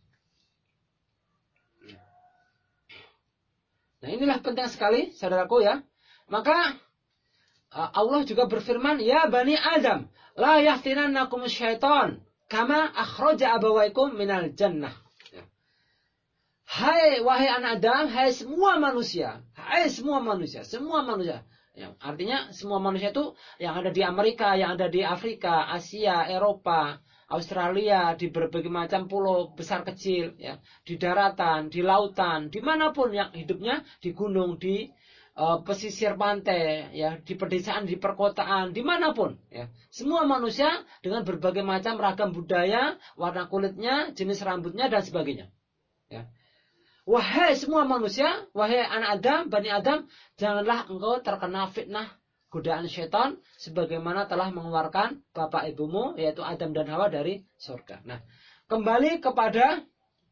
Nah, inilah penting sekali, saudaraku, ya. Maka uh, Allah juga berfirman, ya Bani Adam, la yaftinannakum syaitan kama akhraja abawaikum minal jannah. Ya. Hai wahai anak Adam, hai semua manusia, hai semua manusia, semua manusia. Ya, artinya semua manusia itu yang ada di Amerika, yang ada di Afrika, Asia, Eropa, Australia, di berbagai macam pulau besar kecil, ya, di daratan, di lautan, dimanapun yang hidupnya, di gunung, di uh, pesisir pantai, ya, di pedesaan, di perkotaan, dimanapun, ya, semua manusia dengan berbagai macam ragam budaya, warna kulitnya, jenis rambutnya dan sebagainya, ya. Wahai semua manusia, wahai anak Adam, Bani Adam, janganlah engkau terkena fitnah godaan syaitan sebagaimana telah mengeluarkan bapak ibumu, yaitu Adam dan Hawa, dari surga. Nah, kembali kepada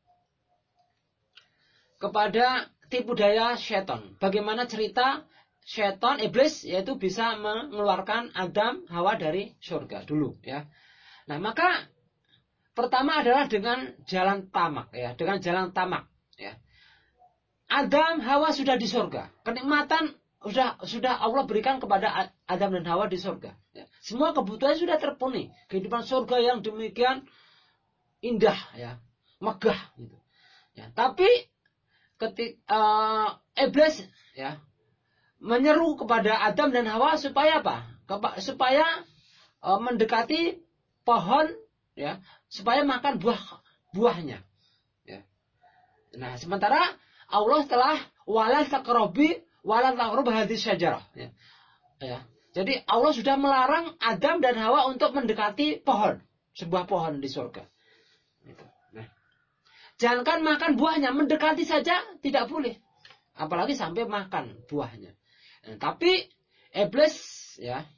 kepada tipu daya syaitan. Bagaimana cerita syaitan, iblis, yaitu bisa mengeluarkan Adam, Hawa dari surga dulu, ya. Nah, maka pertama adalah dengan jalan tamak, ya, dengan jalan tamak, ya. Adam, Hawa sudah di surga. Kenikmatan sudah sudah Allah berikan kepada Adam dan Hawa di surga. Ya. Semua kebutuhan sudah terpenuhi. Kehidupan surga yang demikian indah, ya, megah, gitu. Ya. Tapi ketika uh, iblis, ya, menyeru kepada Adam dan Hawa supaya apa? Kepa, supaya uh, mendekati pohon, ya, supaya makan buah buahnya. Ya. Nah, sementara Allah telah wala taqrabi wala taqrab hadhihi syajarah, ya. Ya. Jadi Allah sudah melarang Adam dan Hawa untuk mendekati pohon, sebuah pohon di surga. Nah, jangankan makan buahnya, mendekati saja tidak boleh, apalagi sampai makan buahnya. Nah, tapi iblis, ya,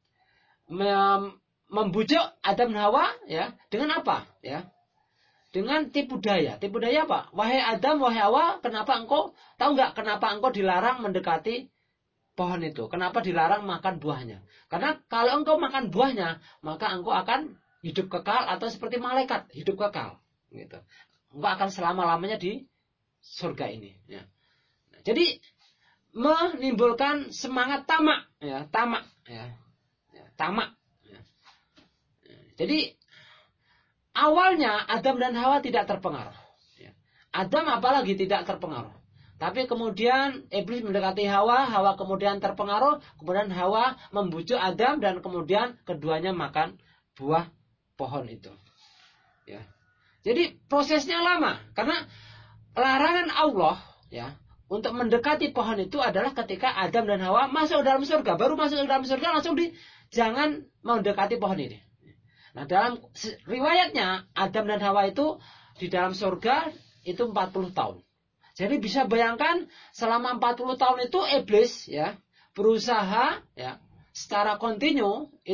membujuk Adam dan Hawa, ya, dengan apa, ya? Dengan tipu daya. Tipu daya apa? Wahai Adam, wahai Hawa, kenapa engkau, tahu nggak kenapa engkau dilarang mendekati pohon itu? Kenapa dilarang makan buahnya? Karena kalau engkau makan buahnya, maka engkau akan hidup kekal atau seperti malaikat, hidup kekal. Gitu. Engkau akan selama-lamanya di surga ini. Ya. Jadi menimbulkan semangat tamak, ya, tamak, ya, ya, tamak. Ya. Jadi awalnya Adam dan Hawa tidak terpengaruh. Adam apalagi tidak terpengaruh. Tapi kemudian iblis mendekati Hawa, Hawa kemudian terpengaruh, kemudian Hawa membujuk Adam dan kemudian keduanya makan buah pohon itu. Ya. Jadi prosesnya lama karena larangan Allah, ya, untuk mendekati pohon itu adalah ketika Adam dan Hawa masuk dalam surga. Baru masuk dalam surga langsung di jangan mendekati pohon ini. Nah, dalam riwayatnya Adam dan Hawa itu di dalam surga itu empat puluh tahun. Jadi bisa bayangkan selama empat puluh tahun itu iblis, ya, berusaha, ya, secara kontinu itu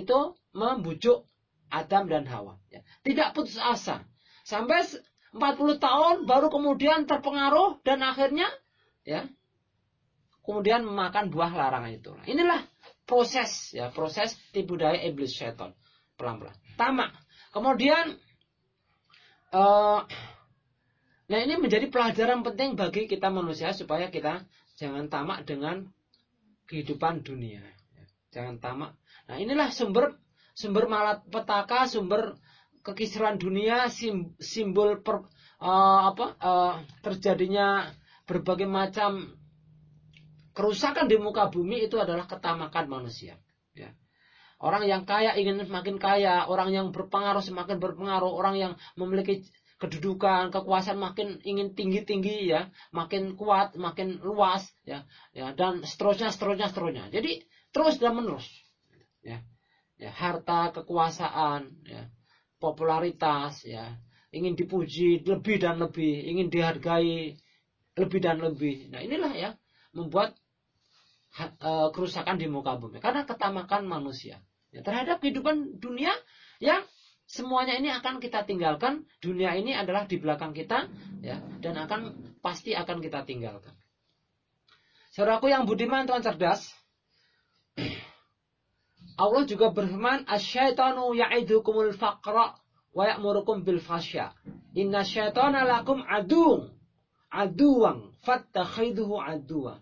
membujuk Adam dan Hawa. Ya. Tidak putus asa. Sampai empat puluh tahun baru kemudian terpengaruh dan akhirnya ya kemudian memakan buah larangan itu. Nah, inilah proses ya, proses tipu daya iblis syaitan pelan-pelan. Tamak. Kemudian uh, nah ini menjadi pelajaran penting bagi kita manusia supaya kita jangan tamak dengan kehidupan dunia. Jangan tamak. Nah inilah sumber sumber malapetaka, sumber kekisruhan dunia, sim, simbol per, uh, apa uh, terjadinya berbagai macam kerusakan di muka bumi itu adalah ketamakan manusia. Ya. Orang yang kaya ingin semakin kaya, orang yang berpengaruh semakin berpengaruh, orang yang memiliki kedudukan, kekuasaan makin ingin tinggi-tinggi ya, makin kuat, makin luas ya, ya dan seterusnya, seterusnya, seterusnya. Jadi terus dan menerus. Ya, ya harta, kekuasaan, ya, popularitas, ya, ingin dipuji lebih dan lebih, ingin dihargai lebih dan lebih. Nah inilah ya membuat uh, kerusakan di muka bumi karena ketamakan manusia ya, terhadap kehidupan dunia yang semuanya ini akan kita tinggalkan. Dunia ini adalah di belakang kita ya, dan akan pasti akan kita tinggalkan. Saudaraku yang budiman, Tuhan cerdas, Allah juga berfirman, "Asy-syaitanu ya'idukumul faqra wa ya'murukum bil fasya. Inna syaitana lakum aduwwun aduwwan fattakhiduhu aduwwa."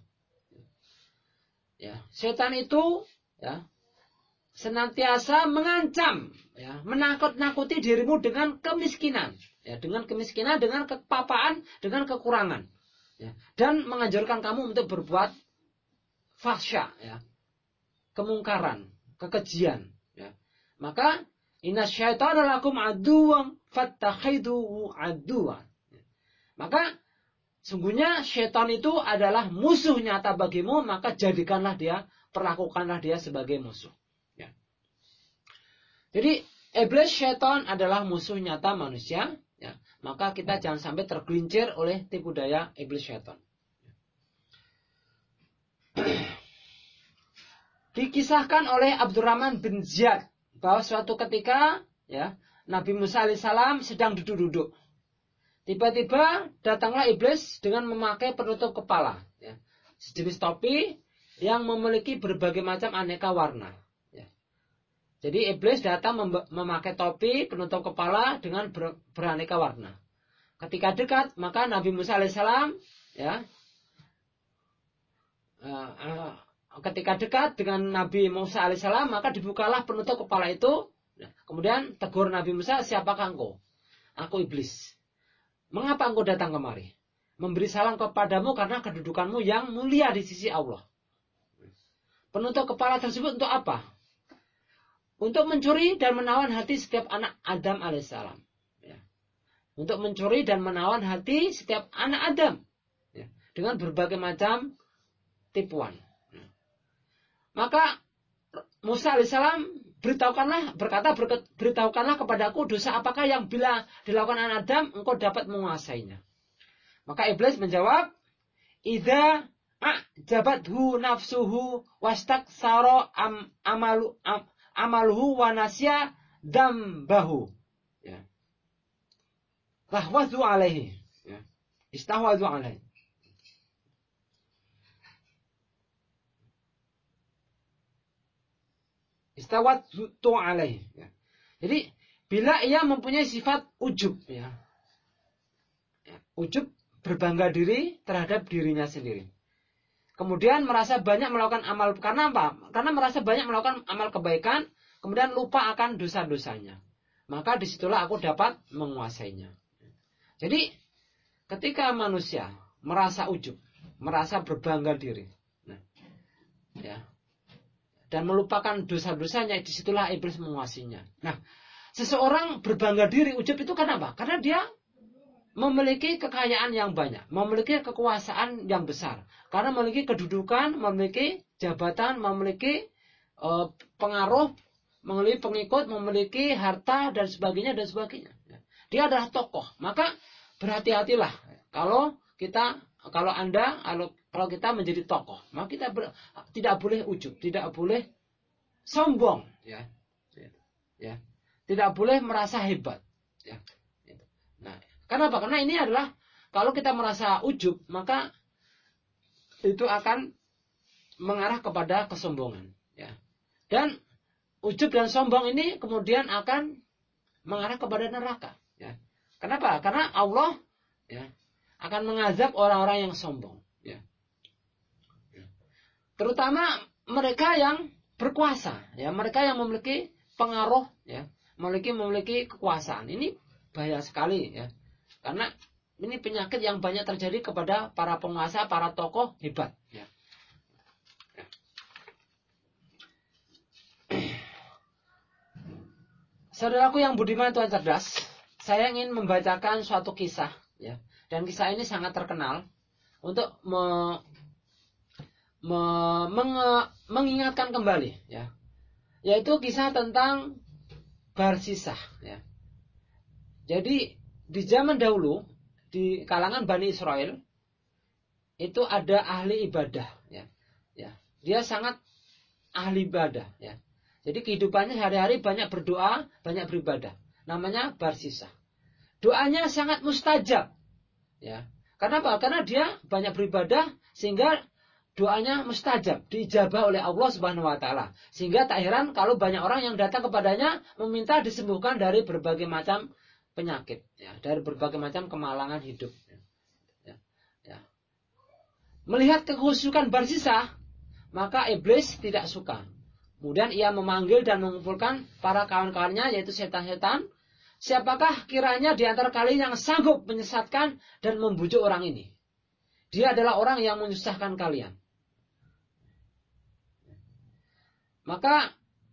Ya, setan itu ya senantiasa mengancam, ya, menakut-nakuti dirimu dengan kemiskinan, ya, dengan kemiskinan, dengan kepapaan, dengan kekurangan, ya, dan menganjurkan kamu untuk berbuat fahsya, ya, kemungkaran, kekejian, ya. Maka inna syaitana lakum aduwwan fattakhiduhu aduwwa. Maka sungguhnya syaitan itu adalah musuh nyata bagimu, maka jadikanlah dia, perlakukanlah dia sebagai musuh. Jadi iblis syaitan adalah musuh nyata manusia, ya. Maka kita jangan sampai tergelincir oleh tipu daya iblis syaitan. Dikisahkan oleh Abdurrahman bin Ziyad bahwa suatu ketika ya Nabi Musa alaihissalam sedang duduk-duduk. Tiba-tiba datanglah iblis dengan memakai penutup kepala, ya, sejenis topi yang memiliki berbagai macam aneka warna. Jadi iblis datang mem- memakai topi penutup kepala dengan ber- beraneka warna. Ketika dekat, maka Nabi Musa alaihissalam, ya, uh, uh, ketika dekat dengan Nabi Musa alaihissalam, maka dibukalah penutup kepala itu. Kemudian tegur Nabi Musa, "Siapakah engkau?" "Aku iblis." "Mengapa engkau datang kemari?" "Memberi salam kepadamu karena kedudukanmu yang mulia di sisi Allah." Penutup kepala tersebut untuk apa? Untuk mencuri dan menawan hati setiap anak Adam alaihissalam. Ya. Untuk mencuri dan menawan hati setiap anak Adam. Ya. Dengan berbagai macam tipuan. Ya. Maka Musa alaihissalam beritahukanlah, berkata, beritahukanlah kepadaku dosa apakah yang bila dilakukan anak Adam engkau dapat menguasainya. Maka iblis menjawab, "Idza a'jabathu nafsuhu wastaksara am amalu am amalhu wa nasya dambahu." Ya. Tahwadhu alaihi. Ya. Istahwadhu alaihi. Istahwadhu alaihi. Ya. Jadi bila ia mempunyai sifat ujub, ya. Ya. Ujub berbangga diri terhadap dirinya sendiri. Kemudian merasa banyak melakukan amal. Karena apa? Karena merasa banyak melakukan amal kebaikan. Kemudian lupa akan dosa-dosanya. Maka disitulah aku dapat menguasainya. Jadi ketika manusia merasa ujub. Merasa berbangga diri. Nah, ya, dan melupakan dosa-dosanya. Disitulah iblis menguasainya. Nah, seseorang berbangga diri, ujub itu kenapa? Karena dia memiliki kekayaan yang banyak, memiliki kekuasaan yang besar, karena memiliki kedudukan, memiliki jabatan, memiliki uh, pengaruh, memiliki pengikut, memiliki harta dan sebagainya dan sebagainya. Dia adalah tokoh, maka berhati-hatilah kalau kita, kalau anda, kalau, kalau kita menjadi tokoh, maka kita ber, tidak boleh ujub, tidak boleh sombong, ya. ya. Tidak boleh merasa hebat, ya. Nah, kenapa? Karena ini adalah kalau kita merasa ujub, maka itu akan mengarah kepada kesombongan, ya. Dan ujub dan sombong ini kemudian akan mengarah kepada neraka, ya. Kenapa? Karena Allah, ya, akan mengazab orang-orang yang sombong, ya. Terutama mereka yang berkuasa, ya, mereka yang memiliki pengaruh, ya, memiliki memiliki kekuasaan. Ini bahaya sekali, ya. Karena ini penyakit yang banyak terjadi kepada para penguasa, para tokoh hebat, ya. Saudaraku yang budiman Tuhan cerdas, saya ingin membacakan suatu kisah, ya, dan kisah ini sangat terkenal untuk me, me, menge, mengingatkan kembali, ya, yaitu kisah tentang Barsisah, ya. Jadi di zaman dahulu di kalangan Bani Israel itu ada ahli ibadah, ya, ya, dia sangat ahli ibadah, ya. Jadi kehidupannya sehari-hari banyak berdoa, banyak beribadah. Namanya Barsisah. Doanya sangat mustajab, ya. Kenapa? Karena dia banyak beribadah sehingga doanya mustajab, diijabah oleh Allah Subhanahu wa taala. Sehingga tak heran kalau banyak orang yang datang kepadanya meminta disembuhkan dari berbagai macam penyakit, ya, dari berbagai macam kemalangan hidup. Ya, ya. Melihat kekhusyukan Barsisah, maka iblis tidak suka. Kemudian ia memanggil dan mengumpulkan para kawan-kawannya, yaitu setan-setan. Siapakah kiranya di antara kalian yang sanggup menyesatkan dan membujuk orang ini? Dia adalah orang yang menyusahkan kalian. Maka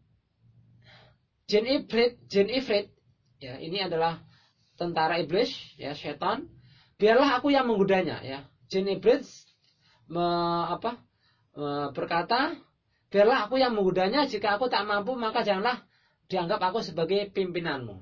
Jin Ifrit, Jin Ifrit, ya, ini adalah tentara iblis, ya, setan. Biarlah aku yang menggodanya, ya. Jin Ifrit me, apa, me, berkata, biarlah aku yang menggodanya, jika aku tak mampu maka janganlah dianggap aku sebagai pimpinanmu.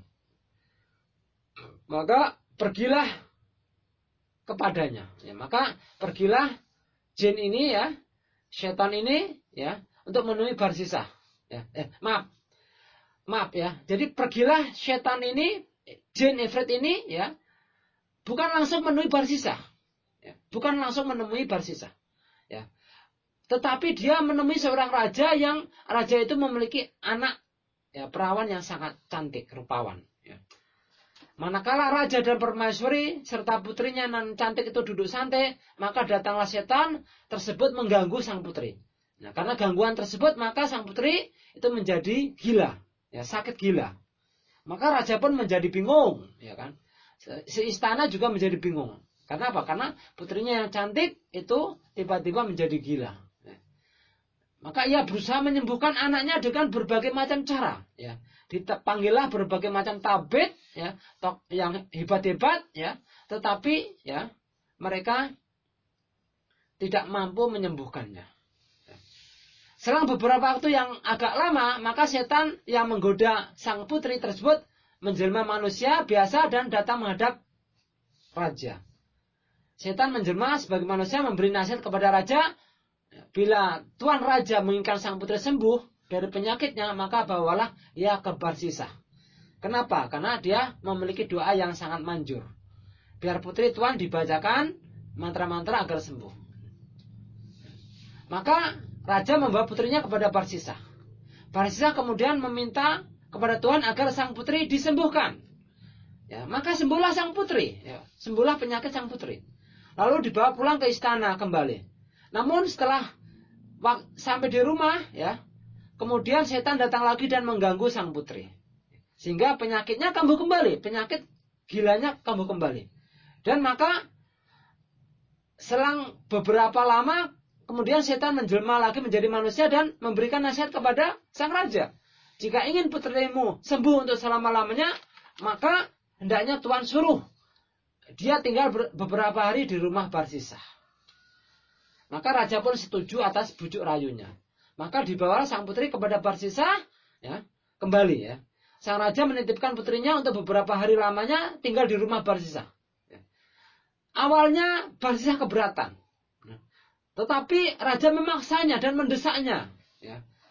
Maka pergilah kepadanya, ya, maka pergilah jin ini, ya, setan ini, ya, untuk menemui Barsisah, ya. Eh, maaf. Maaf, ya. Jadi pergilah setan ini, jin Ifrit ini, ya, bukan langsung menemui Barsisah, ya, bukan langsung menemui Barsisah, ya. Tetapi dia menemui seorang raja yang raja itu memiliki anak, ya, perawan yang sangat cantik, rupawan, ya. Manakala raja dan permaisuri serta putrinya nan cantik itu duduk santai, maka datanglah setan tersebut mengganggu sang putri. Nah, karena gangguan tersebut maka sang putri itu menjadi gila, ya, sakit gila. Maka raja pun menjadi bingung, ya kan? Seistana juga menjadi bingung. Karena apa? Karena putrinya yang cantik itu tiba-tiba menjadi gila. Maka ia berusaha menyembuhkan anaknya dengan berbagai macam cara, ya. Dipanggillah berbagai macam tabib, ya, yang hebat-hebat, ya, tetapi, ya, mereka tidak mampu menyembuhkannya. Selang beberapa waktu yang agak lama, maka setan yang menggoda sang putri tersebut menjelma manusia biasa dan datang menghadap raja. Setan menjelma sebagai manusia memberi nasihat kepada raja. Bila Tuan Raja menginginkan sang putri sembuh dari penyakitnya, maka bawalah ia ke Barsisah. Kenapa? Karena dia memiliki doa yang sangat manjur. Biar putri Tuan dibacakan mantra-mantra agar sembuh. Maka Raja membawa putrinya kepada Barsisah. Barsisah kemudian meminta kepada Tuhan agar sang putri disembuhkan. Ya, maka sembuhlah sang putri. Ya, sembuhlah penyakit sang putri. Lalu dibawa pulang ke istana kembali. Namun setelah sampai di rumah, ya, kemudian setan datang lagi dan mengganggu sang putri. Sehingga penyakitnya kambuh kembali, penyakit gilanya kambuh kembali. Dan maka selang beberapa lama, kemudian setan menjelma lagi menjadi manusia dan memberikan nasihat kepada sang raja. Jika ingin putrimu sembuh untuk selama-lamanya, maka hendaknya Tuhan suruh dia tinggal beberapa hari di rumah Barsisah. Maka raja pun setuju atas bujuk rayunya. Maka dibawa sang putri kepada Barsisah, ya, kembali, ya. Sang raja menitipkan putrinya untuk beberapa hari lamanya tinggal di rumah Barsisah. Ya. Awalnya Barsisah keberatan, tetapi raja memaksanya dan mendesaknya, ya.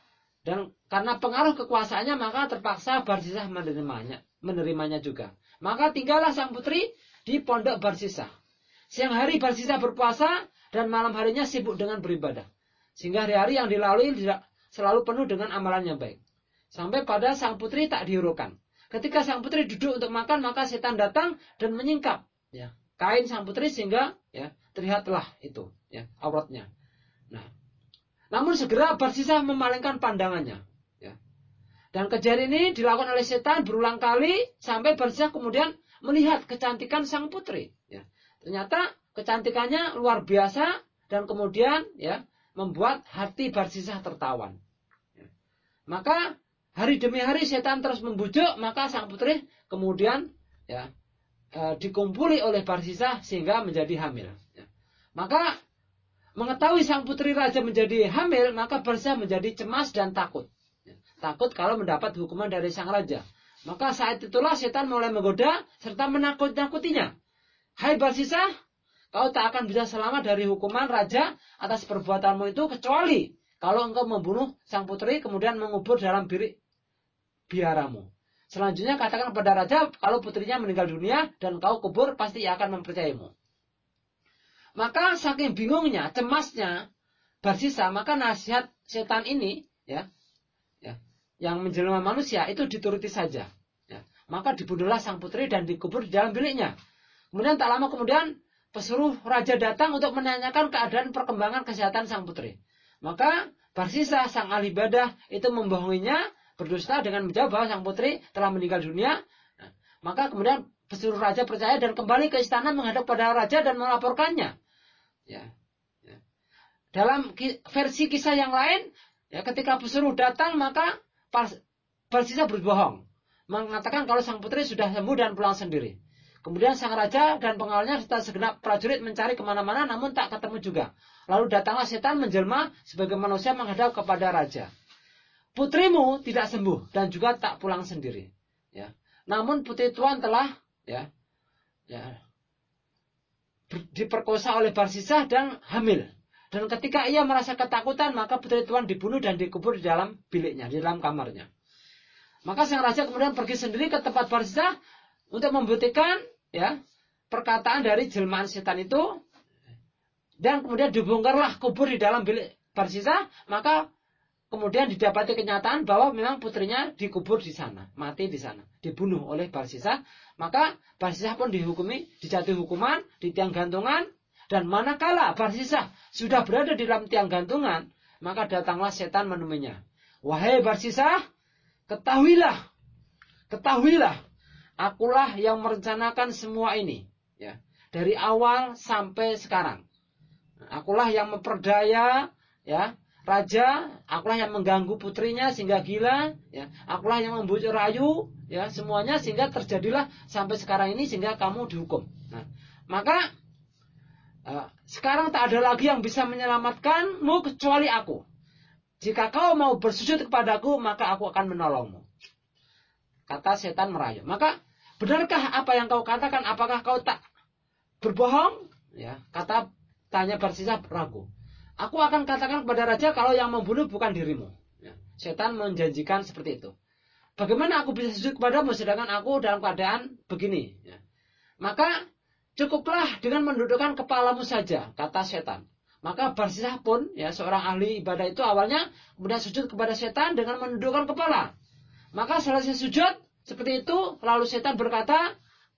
Dan karena pengaruh kekuasaannya maka terpaksa Barsisah menerimanya, menerimanya juga. Maka tinggallah sang putri di pondok Barsisah. Siang hari Barsisah berpuasa dan malam harinya sibuk dengan beribadah. Sehingga hari-hari yang dilalui tidak selalu penuh dengan amalan yang baik. Sampai pada sang putri tak dihiraukan. Ketika sang putri duduk untuk makan, maka setan datang dan menyingkap ya, kain sang putri sehingga ya, terlihatlah itu ya, auratnya. Nah, namun segera Barsisah memalingkan pandangannya. Ya. Dan kejadian ini dilakukan oleh setan berulang kali sampai Barsisah kemudian melihat kecantikan sang putri. Ya. Ternyata kecantikannya luar biasa dan kemudian ya membuat hati Barsisah tertawan. Ya. Maka hari demi hari setan terus membujuk, maka sang putri kemudian ya e, dikumpuli oleh Barsisah sehingga menjadi hamil. Ya. Maka mengetahui sang putri raja menjadi hamil, maka Barsisah menjadi cemas dan takut. Ya. Takut kalau mendapat hukuman dari sang raja. Maka saat itulah setan mulai menggoda serta menakut-nakutinya. Hai Barsisah, kau tak akan bisa selamat dari hukuman raja atas perbuatanmu itu kecuali kalau engkau membunuh sang putri kemudian mengubur dalam bilik biaramu. Selanjutnya katakan kepada raja kalau putrinya meninggal dunia dan kau kubur pasti ia akan mempercayaimu. Maka saking bingungnya, cemasnya Barsisah, maka nasihat setan ini ya, ya yang menjelma manusia itu dituruti saja. Ya. Maka dibunuhlah sang putri dan dikubur di dalam biliknya. Kemudian tak lama kemudian pesuruh raja datang untuk menanyakan keadaan perkembangan kesehatan sang putri. Maka Barsisah sang ahli ibadah itu membohonginya, berdusta dengan menjawab bahwa sang putri telah meninggal dunia. Nah, maka kemudian pesuruh raja percaya dan kembali ke istana menghadap pada raja dan melaporkannya. Ya, ya. Dalam ki- versi kisah yang lain, ya, ketika pesuruh datang maka Barsisah berbohong, mengatakan kalau sang putri sudah sembuh dan pulang sendiri. Kemudian sang raja dan pengawalnya serta segenap prajurit mencari kemana-mana namun tak ketemu juga. Lalu datanglah setan menjelma sebagai manusia menghadap kepada raja. Putrimu tidak sembuh dan juga tak pulang sendiri. Ya. Namun putri tuan telah ya, ya, diperkosa oleh Barsisah dan hamil. Dan ketika ia merasa ketakutan maka putri tuan dibunuh dan dikubur di dalam biliknya, di dalam kamarnya. Maka sang raja kemudian pergi sendiri ke tempat Barsisah untuk membuktikan ya perkataan dari jelmaan setan itu, dan kemudian dibongkarlah kubur di dalam bilik Barsisah. Maka kemudian didapati kenyataan bahwa memang putrinya dikubur di sana, mati di sana, dibunuh oleh Barsisah. Maka Barsisah pun dihukumi, dijatuhi hukuman di tiang gantungan. Dan manakala Barsisah sudah berada di dalam tiang gantungan, maka datanglah setan menemuinya. Wahai Barsisah, ketahuilah, ketahuilah, akulah yang merencanakan semua ini, ya, dari awal sampai sekarang. Akulah yang memperdaya, ya, raja, akulah yang mengganggu putrinya sehingga gila, ya, akulah yang membujuk rayu, ya, semuanya sehingga terjadilah sampai sekarang ini sehingga kamu dihukum. Nah, maka uh, sekarang tak ada lagi yang bisa menyelamatkanmu kecuali aku. Jika kau mau bersujud kepadaku, maka aku akan menolongmu. Kata setan merayu. Maka benarkah apa yang kau katakan? Apakah kau tak berbohong? Ya, kata tanya Barsisah ragu. Aku akan katakan kepada raja kalau yang membunuh bukan dirimu. Ya, setan menjanjikan seperti itu. Bagaimana aku bisa sujud kepadamu sedangkan aku dalam keadaan begini? Ya. Maka cukuplah dengan mendudukkan kepalamu saja, kata setan. Maka Barsisah pun, ya, seorang ahli ibadah itu awalnya kemudian sujud kepada setan dengan menundukkan kepala. Maka selesai sujud seperti itu, lalu setan berkata,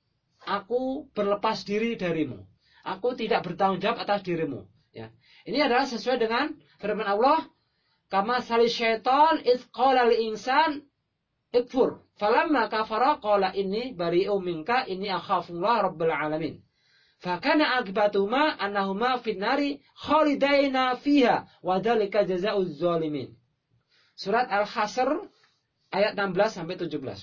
aku berlepas diri darimu. Aku tidak bertanggung jawab atas dirimu. Ya. Ini adalah sesuai dengan firman Allah, kama sali syaitan iz qala lil insan ikfur falamma kafara qala inni bari'u minka inni akhafullah rabbul alamin. Fakana akibatuma annahuma finnari khalidaina fiha wa dzalika jazaa'uz zalimin. Surat Al-Hasr ayat enam belas sampai tujuh belas.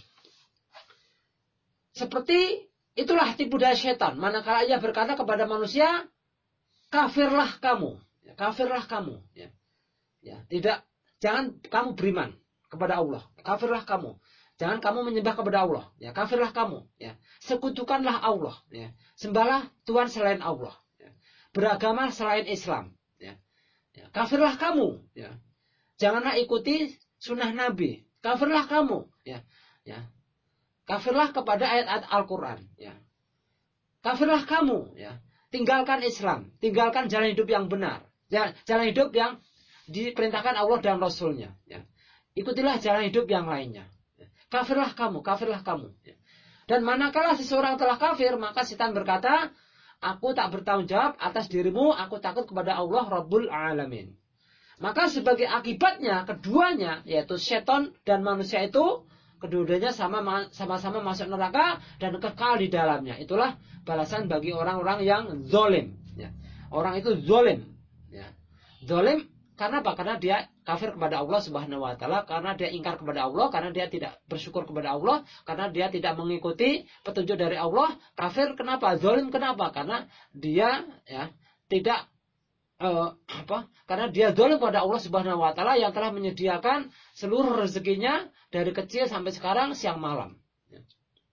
Seperti itulah tipu daya setan. Manakala ia berkata kepada manusia, kafirlah kamu, ya, kafirlah kamu, ya. Ya, tidak, jangan kamu beriman kepada Allah. Kafirlah kamu. Jangan kamu menyembah kepada Allah. Ya, kafirlah kamu. Ya, sekutukanlah Allah. Ya, sembahlah Tuhan selain Allah. Ya, beragama selain Islam. Ya, ya, kafirlah kamu. Ya, janganlah ikuti sunnah Nabi, kafirlah kamu, ya, ya. Kafirlah kepada ayat-ayat Al-Quran, ya. Kafirlah kamu, ya. Tinggalkan Islam, tinggalkan jalan hidup yang benar, jalan hidup yang diperintahkan Allah dan Rasulnya, ya. Ikutilah jalan hidup yang lainnya. Kafirlah kamu, kafirlah kamu. Ya. Dan manakala seseorang telah kafir, maka setan berkata, aku tak bertanggung jawab atas dirimu, aku takut kepada Allah Rabbul Alamin. Maka sebagai akibatnya, keduanya, yaitu setan dan manusia itu, kedua-duanya sama, sama-sama masuk neraka dan kekal di dalamnya. Itulah balasan bagi orang-orang yang zalim. Ya. Orang itu zalim. Ya. Zalim karena apa? Karena dia kafir kepada Allah Subhanahu Wa Taala, karena dia ingkar kepada Allah, karena dia tidak bersyukur kepada Allah, karena dia tidak mengikuti petunjuk dari Allah. Kafir kenapa? Zalim kenapa? Karena dia ya tidak Uh, apa? Karena dia zalim pada Allah Subhanahu Wa Taala yang telah menyediakan seluruh rezekinya dari kecil sampai sekarang siang malam. Ya.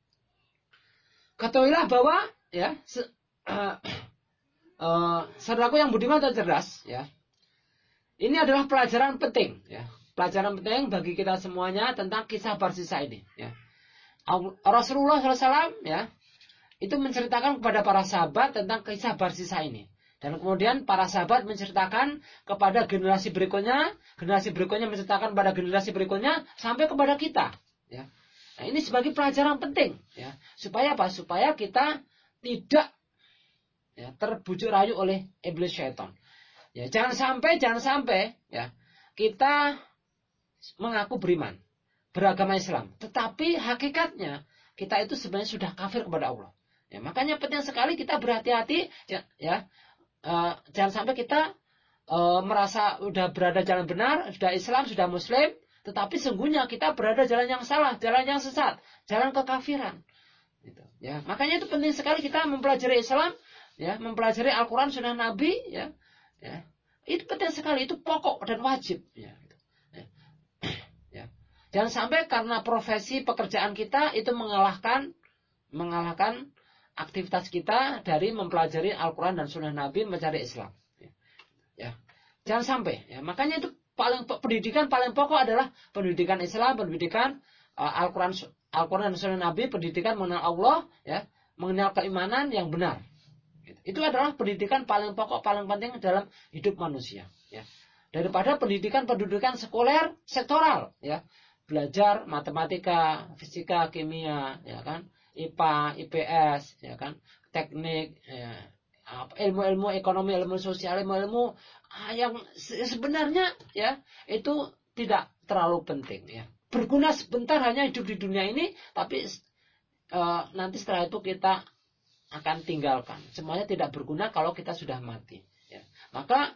Ketahuilah bahwa ya se, uh, uh, saudaraku yang budiman dan cerdas, ya, ini adalah pelajaran penting, ya, pelajaran penting bagi kita semuanya tentang kisah Barsisa ini. Ya. Rasulullah shallallahu alaihi wasallam ya itu menceritakan kepada para sahabat tentang kisah Barsisa ini. Dan kemudian para sahabat menceritakan kepada generasi berikutnya, generasi berikutnya menceritakan pada generasi berikutnya, sampai kepada kita. Ya. Nah, ini sebagai pelajaran penting, ya, supaya apa? Supaya kita tidak ya, terbujuk rayu oleh iblis syaitan. Ya, jangan sampai, jangan sampai, ya, kita mengaku beriman, beragama Islam, tetapi hakikatnya kita itu sebenarnya sudah kafir kepada Allah. Ya, makanya penting sekali kita berhati-hati, ya. Uh, jangan sampai kita uh, merasa sudah berada jalan benar, sudah Islam, sudah Muslim, tetapi sungguhnya kita berada jalan yang salah, jalan yang sesat, jalan kekafiran. Gitu. Ya, makanya itu penting sekali kita mempelajari Islam, ya, mempelajari Al-Quran, Sunnah Nabi, ya, ya, itu penting sekali, itu pokok dan wajib. Ya, gitu. Ya. Ya. Jangan sampai karena profesi pekerjaan kita itu mengalahkan, mengalahkan aktivitas kita dari mempelajari Al-Quran dan Sunnah Nabi, mencari Islam. Ya. Ya. Jangan sampai. Ya. Makanya itu paling pendidikan paling pokok adalah pendidikan Islam, pendidikan uh, Al-Quran, Al-Quran dan Sunnah Nabi, pendidikan mengenal Allah, ya, mengenal keimanan yang benar. Gitu. Itu adalah pendidikan paling pokok, paling penting dalam hidup manusia. Ya. Daripada pendidikan-pendidikan sekuler, sektoral, ya, belajar matematika, fisika, kimia, ya kan, I P A, I P S, ya kan, teknik, ya, ilmu-ilmu ekonomi, ilmu sosial, ilmu-ilmu yang sebenarnya ya itu tidak terlalu penting, ya. Berguna sebentar hanya hidup di dunia ini, tapi uh, nanti setelah itu kita akan tinggalkan. Semuanya tidak berguna kalau kita sudah mati. Ya. Maka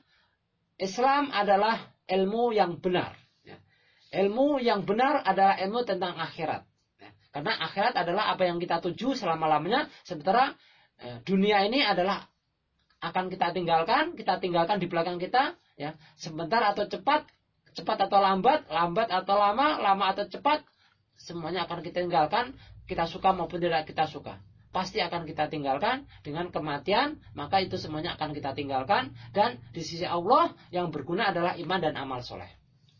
Islam adalah ilmu yang benar. Ya. Ilmu yang benar adalah ilmu tentang akhirat. Karena akhirat adalah apa yang kita tuju selama-lamanya, sementara eh, dunia ini adalah akan kita tinggalkan, kita tinggalkan di belakang kita, ya, sebentar atau cepat, cepat atau lambat, lambat atau lama, lama atau cepat, semuanya akan kita tinggalkan, kita suka maupun tidak kita suka. Pasti akan kita tinggalkan dengan kematian, maka itu semuanya akan kita tinggalkan, dan di sisi Allah yang berguna adalah iman dan amal soleh.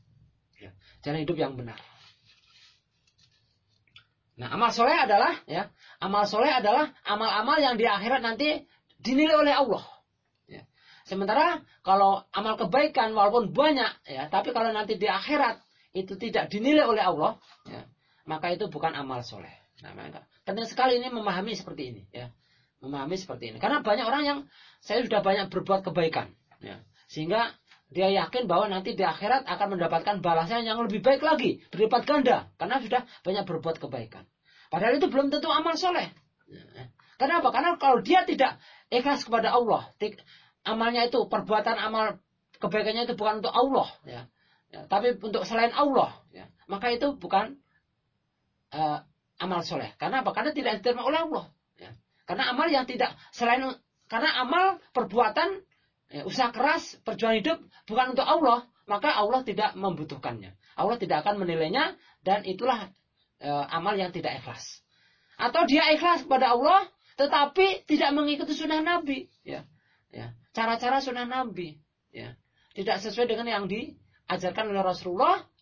Ya, jalan hidup yang benar. Nah, amal soleh adalah, ya, amal soleh adalah amal-amal yang di akhirat nanti dinilai oleh Allah. Ya. Sementara kalau amal kebaikan walaupun banyak, ya, tapi kalau nanti di akhirat itu tidak dinilai oleh Allah, ya, maka itu bukan amal soleh. Nah, maka penting sekali ini memahami seperti ini, ya, memahami seperti ini. Karena banyak orang yang saya sudah banyak berbuat kebaikan, ya, sehingga dia yakin bahwa nanti di akhirat akan mendapatkan balasan yang lebih baik lagi, berlipat ganda, karena sudah banyak berbuat kebaikan. Padahal itu belum tentu amal soleh. Kenapa? Karena kalau dia tidak ikhlas kepada Allah, amalnya itu, perbuatan amal kebaikannya itu bukan untuk Allah, ya, ya, tapi untuk selain Allah, ya, maka itu bukan uh, amal soleh. Karena apa? Karena tidak diterima oleh Allah. Ya. Karena amal yang tidak selain, karena amal perbuatan, ya, usaha keras, perjuangan hidup bukan untuk Allah, maka Allah tidak membutuhkannya. Allah tidak akan menilainya, dan itulah e, amal yang tidak ikhlas. Atau dia ikhlas kepada Allah, tetapi tidak mengikuti sunnah Nabi, ya, ya, cara-cara sunnah Nabi, ya, tidak sesuai dengan yang diajarkan oleh Rasulullah,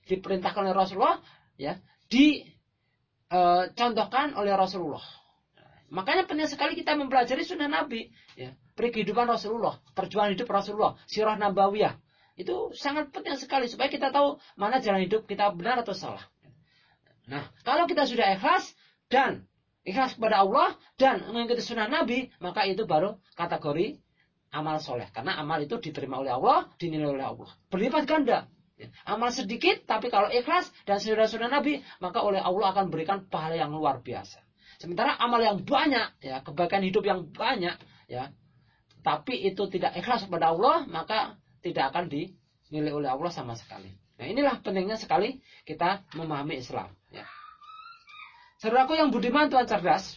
diperintahkan oleh Rasulullah, ya, dicontohkan oleh Rasulullah. Makanya penting sekali kita mempelajari sunnah Nabi, ya, kehidupan Rasulullah, perjuangan hidup Rasulullah, sirah nabawiyah. Itu sangat penting sekali supaya kita tahu mana jalan hidup kita benar atau salah. Nah, kalau kita sudah ikhlas dan ikhlas kepada Allah dan mengikuti sunnah Nabi, maka itu baru kategori amal soleh. Karena amal itu diterima oleh Allah, dinilai oleh Allah. Berlipat ganda. Amal sedikit, tapi kalau ikhlas dan sunnah Nabi, maka oleh Allah akan berikan pahala yang luar biasa. Sementara amal yang banyak, ya, kebaikan hidup yang banyak, ya, tapi itu tidak ikhlas kepada Allah, maka tidak akan dinilai oleh Allah sama sekali. Nah, inilah pentingnya sekali kita memahami Islam, ya. Saudaraku yang budiman, Tuhan cerdas.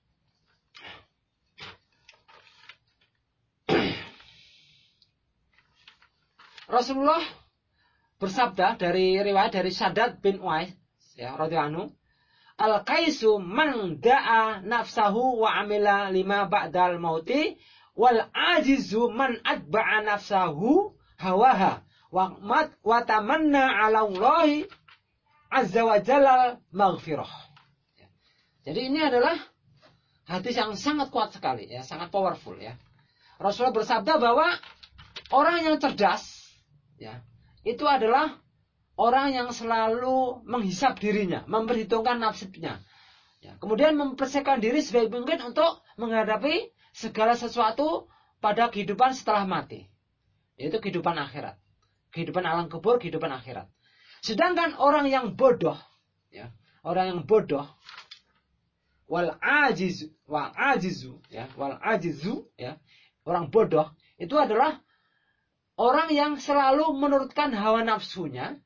Rasulullah bersabda dari riwayat dari Shaddad bin Uais, ya, radhiyallahu anhu, al-kaisu man da'a nafsahu wa amila lima ba'dal mauti wal ajizu man atba'a nafsahu hawaha wa mat wa tamanna 'ala Allah azza wa jalla maghfirah. Jadi ini adalah hadis yang sangat kuat sekali, ya, sangat powerful, ya. Rasulullah bersabda bahwa orang yang cerdas, ya, itu adalah orang yang selalu menghisap dirinya, memperhitungkan nasibnya, ya, kemudian mempersiapkan diri sebaik mungkin untuk menghadapi segala sesuatu pada kehidupan setelah mati, yaitu kehidupan akhirat, kehidupan alam kubur, kehidupan akhirat. Sedangkan orang yang bodoh, ya, orang yang bodoh, wal ajiz, wal ajizu, ya, wal ajizu, ya, orang bodoh itu adalah orang yang selalu menurutkan hawa nafsunya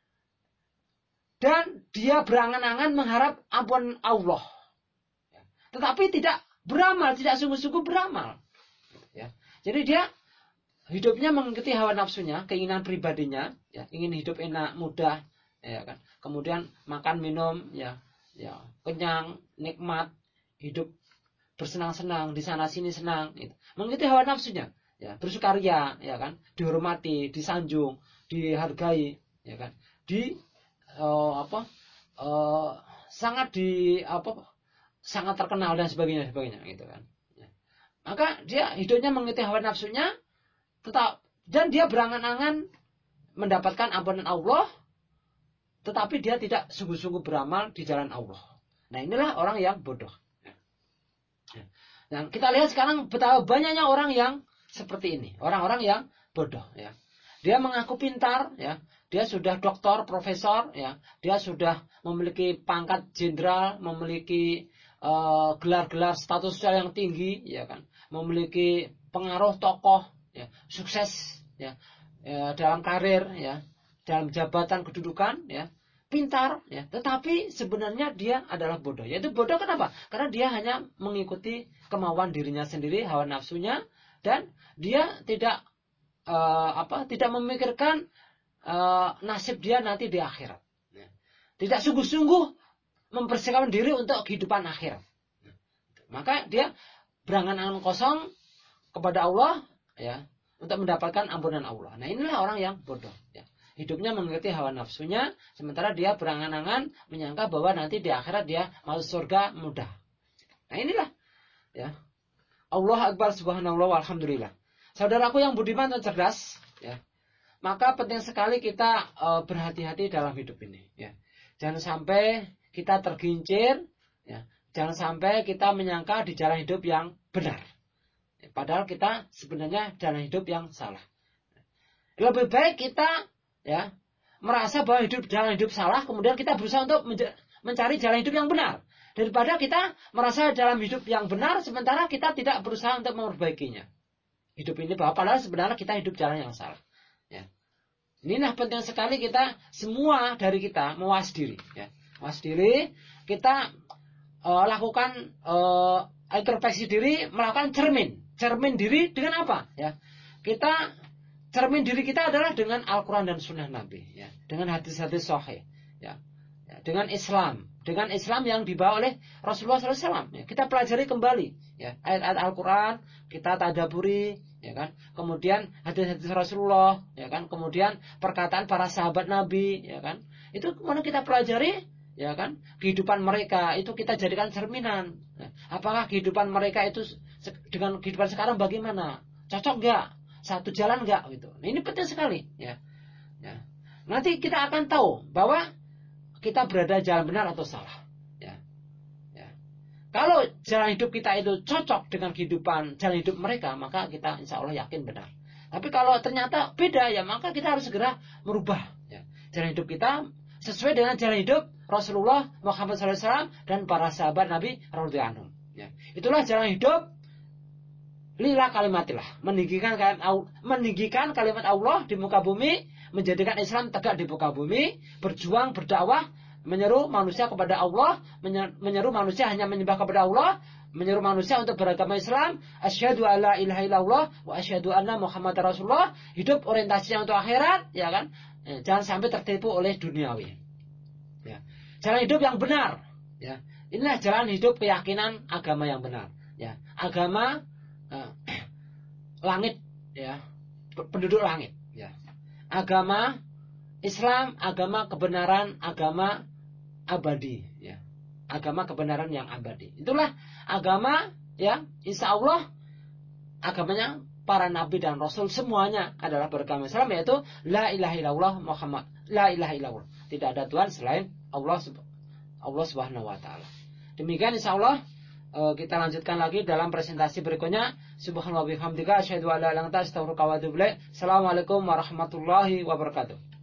dan dia berangan-angan mengharap ampun Allah, tetapi tidak beramal, tidak sungguh-sungguh beramal, ya. Jadi dia hidupnya mengikuti hawa nafsunya, keinginan pribadinya, ya, ingin hidup enak, mudah, ya kan. Kemudian makan minum, ya, ya, kenyang, nikmat, hidup bersenang-senang, di sana sini senang, gitu. Mengikuti hawa nafsunya, ya, bersukaria, ya kan, dihormati, disanjung, dihargai, ya kan, di uh, apa uh, sangat di apa sangat terkenal dan sebagainya sebagainya, gitu kan, ya. Maka dia hidupnya mengikuti hawa nafsunya, tetap, dan dia berangan-angan mendapatkan ampunan Allah, tetapi dia tidak sungguh-sungguh beramal di jalan Allah. Nah, inilah orang yang bodoh. Nah, kita lihat sekarang betapa banyaknya orang yang seperti ini, orang-orang yang bodoh, ya. Dia mengaku pintar, ya. Dia sudah doktor, profesor, ya. Dia sudah memiliki pangkat jenderal, memiliki uh, gelar-gelar status sosial yang tinggi, ya kan. Memiliki pengaruh tokoh, ya, sukses, ya, ya, dalam karir, ya, dalam jabatan kedudukan, ya, pintar, ya, tetapi sebenarnya dia adalah bodoh. Yaitu bodoh kenapa? Karena dia hanya mengikuti kemauan dirinya sendiri, hawa nafsunya, dan dia tidak uh, apa, tidak memikirkan uh, nasib dia nanti di akhirat. Ya. Tidak sungguh-sungguh mempersiapkan diri untuk kehidupan akhirat. Maka dia berangan-angan kosong kepada Allah, ya, untuk mendapatkan ampunan Allah. Nah, inilah orang yang bodoh, ya. Hidupnya mengikuti hawa nafsunya, sementara dia berangan-angan menyangka bahwa nanti di akhirat dia masuk surga mudah. Nah, inilah, ya. Allah Akbar, subhanallah, walhamdulillah. Saudaraku yang budiman dan cerdas, ya, maka penting sekali kita uh, berhati-hati dalam hidup ini, ya. Jangan sampai kita tergincir, ya. Jangan sampai kita menyangka di jalan hidup yang benar, ya, padahal kita sebenarnya jalan hidup yang salah. Lebih baik kita, ya, merasa bahwa hidup jalan hidup salah, kemudian kita berusaha untuk mencari jalan hidup yang benar, daripada kita merasa dalam hidup yang benar sementara kita tidak berusaha untuk memperbaikinya. Hidup ini bahwa padahal sebenarnya kita hidup jalan yang salah, ya. Inilah penting sekali kita semua dari kita mawas diri, ya. Mawas diri, kita uh, lakukan uh, introspeksi diri, melakukan cermin, cermin diri dengan apa, ya? Kita cermin diri kita adalah dengan Al-Quran dan Sunnah Nabi, ya, dengan hadis-hadis sahih, ya, ya, dengan Islam, dengan Islam yang dibawa oleh Rasulullah shallallahu alaihi wasallam. Ya, kita pelajari kembali ya ayat-ayat Al-Quran, kita tadaburi, ya kan. Kemudian hadis-hadis Rasulullah, ya kan. Kemudian perkataan para sahabat Nabi, ya kan. Itu kemudian kita pelajari, ya kan. Kehidupan mereka itu kita jadikan cerminan. Nah, apakah kehidupan mereka itu dengan kehidupan sekarang bagaimana? Cocok nggak? Satu jalan nggak? Gitu. Nah, ini penting sekali, ya. Ya. Nanti kita akan tahu bahwa kita berada jalan benar atau salah. Ya. Ya. Kalau jalan hidup kita itu cocok dengan kehidupan jalan hidup mereka, maka kita insya Allah yakin benar. Tapi kalau ternyata beda, ya maka kita harus segera merubah. Ya. Jalan hidup kita sesuai dengan jalan hidup Rasulullah Muhammad shallallahu alaihi wasallam dan para sahabat Nabi radhiyallahu anhum. Ya. Itulah jalan hidup lillah kalimatillah, meninggikan kalimat Allah, meninggikan kalimat Allah di muka bumi, menjadikan Islam tegak di muka bumi, berjuang berdakwah, menyeru manusia kepada Allah, menyeru manusia hanya menyembah kepada Allah, menyeru manusia untuk beragama Islam, asyhadu alla ilaha illallah wa asyhadu anna Muhammadar Rasulullah, hidup orientasinya untuk akhirat, ya kan? Jangan sampai tertipu oleh duniawi. Ya. Jalan hidup yang benar, ya. Inilah jalan hidup keyakinan agama yang benar, ya. Agama Uh, langit, ya, penduduk langit, ya. Agama Islam, agama kebenaran, agama abadi, ya. Agama kebenaran yang abadi. Itulah agama, ya. Insya Allah agamanya para nabi dan rasul semuanya adalah beragama Islam, yaitu la ilaha illallah Muhammad, la ilaha illallah. Tidak ada Tuhan selain Allah, Allah Subhanahu wa taala. Demikian insya Allah kita lanjutkan lagi dalam presentasi berikutnya. Subhanallah bihamdika asyhadu an la ilaha illa anta astaghfiruka wa atubu ilaik. Assalamualaikum warahmatullahi wabarakatuh.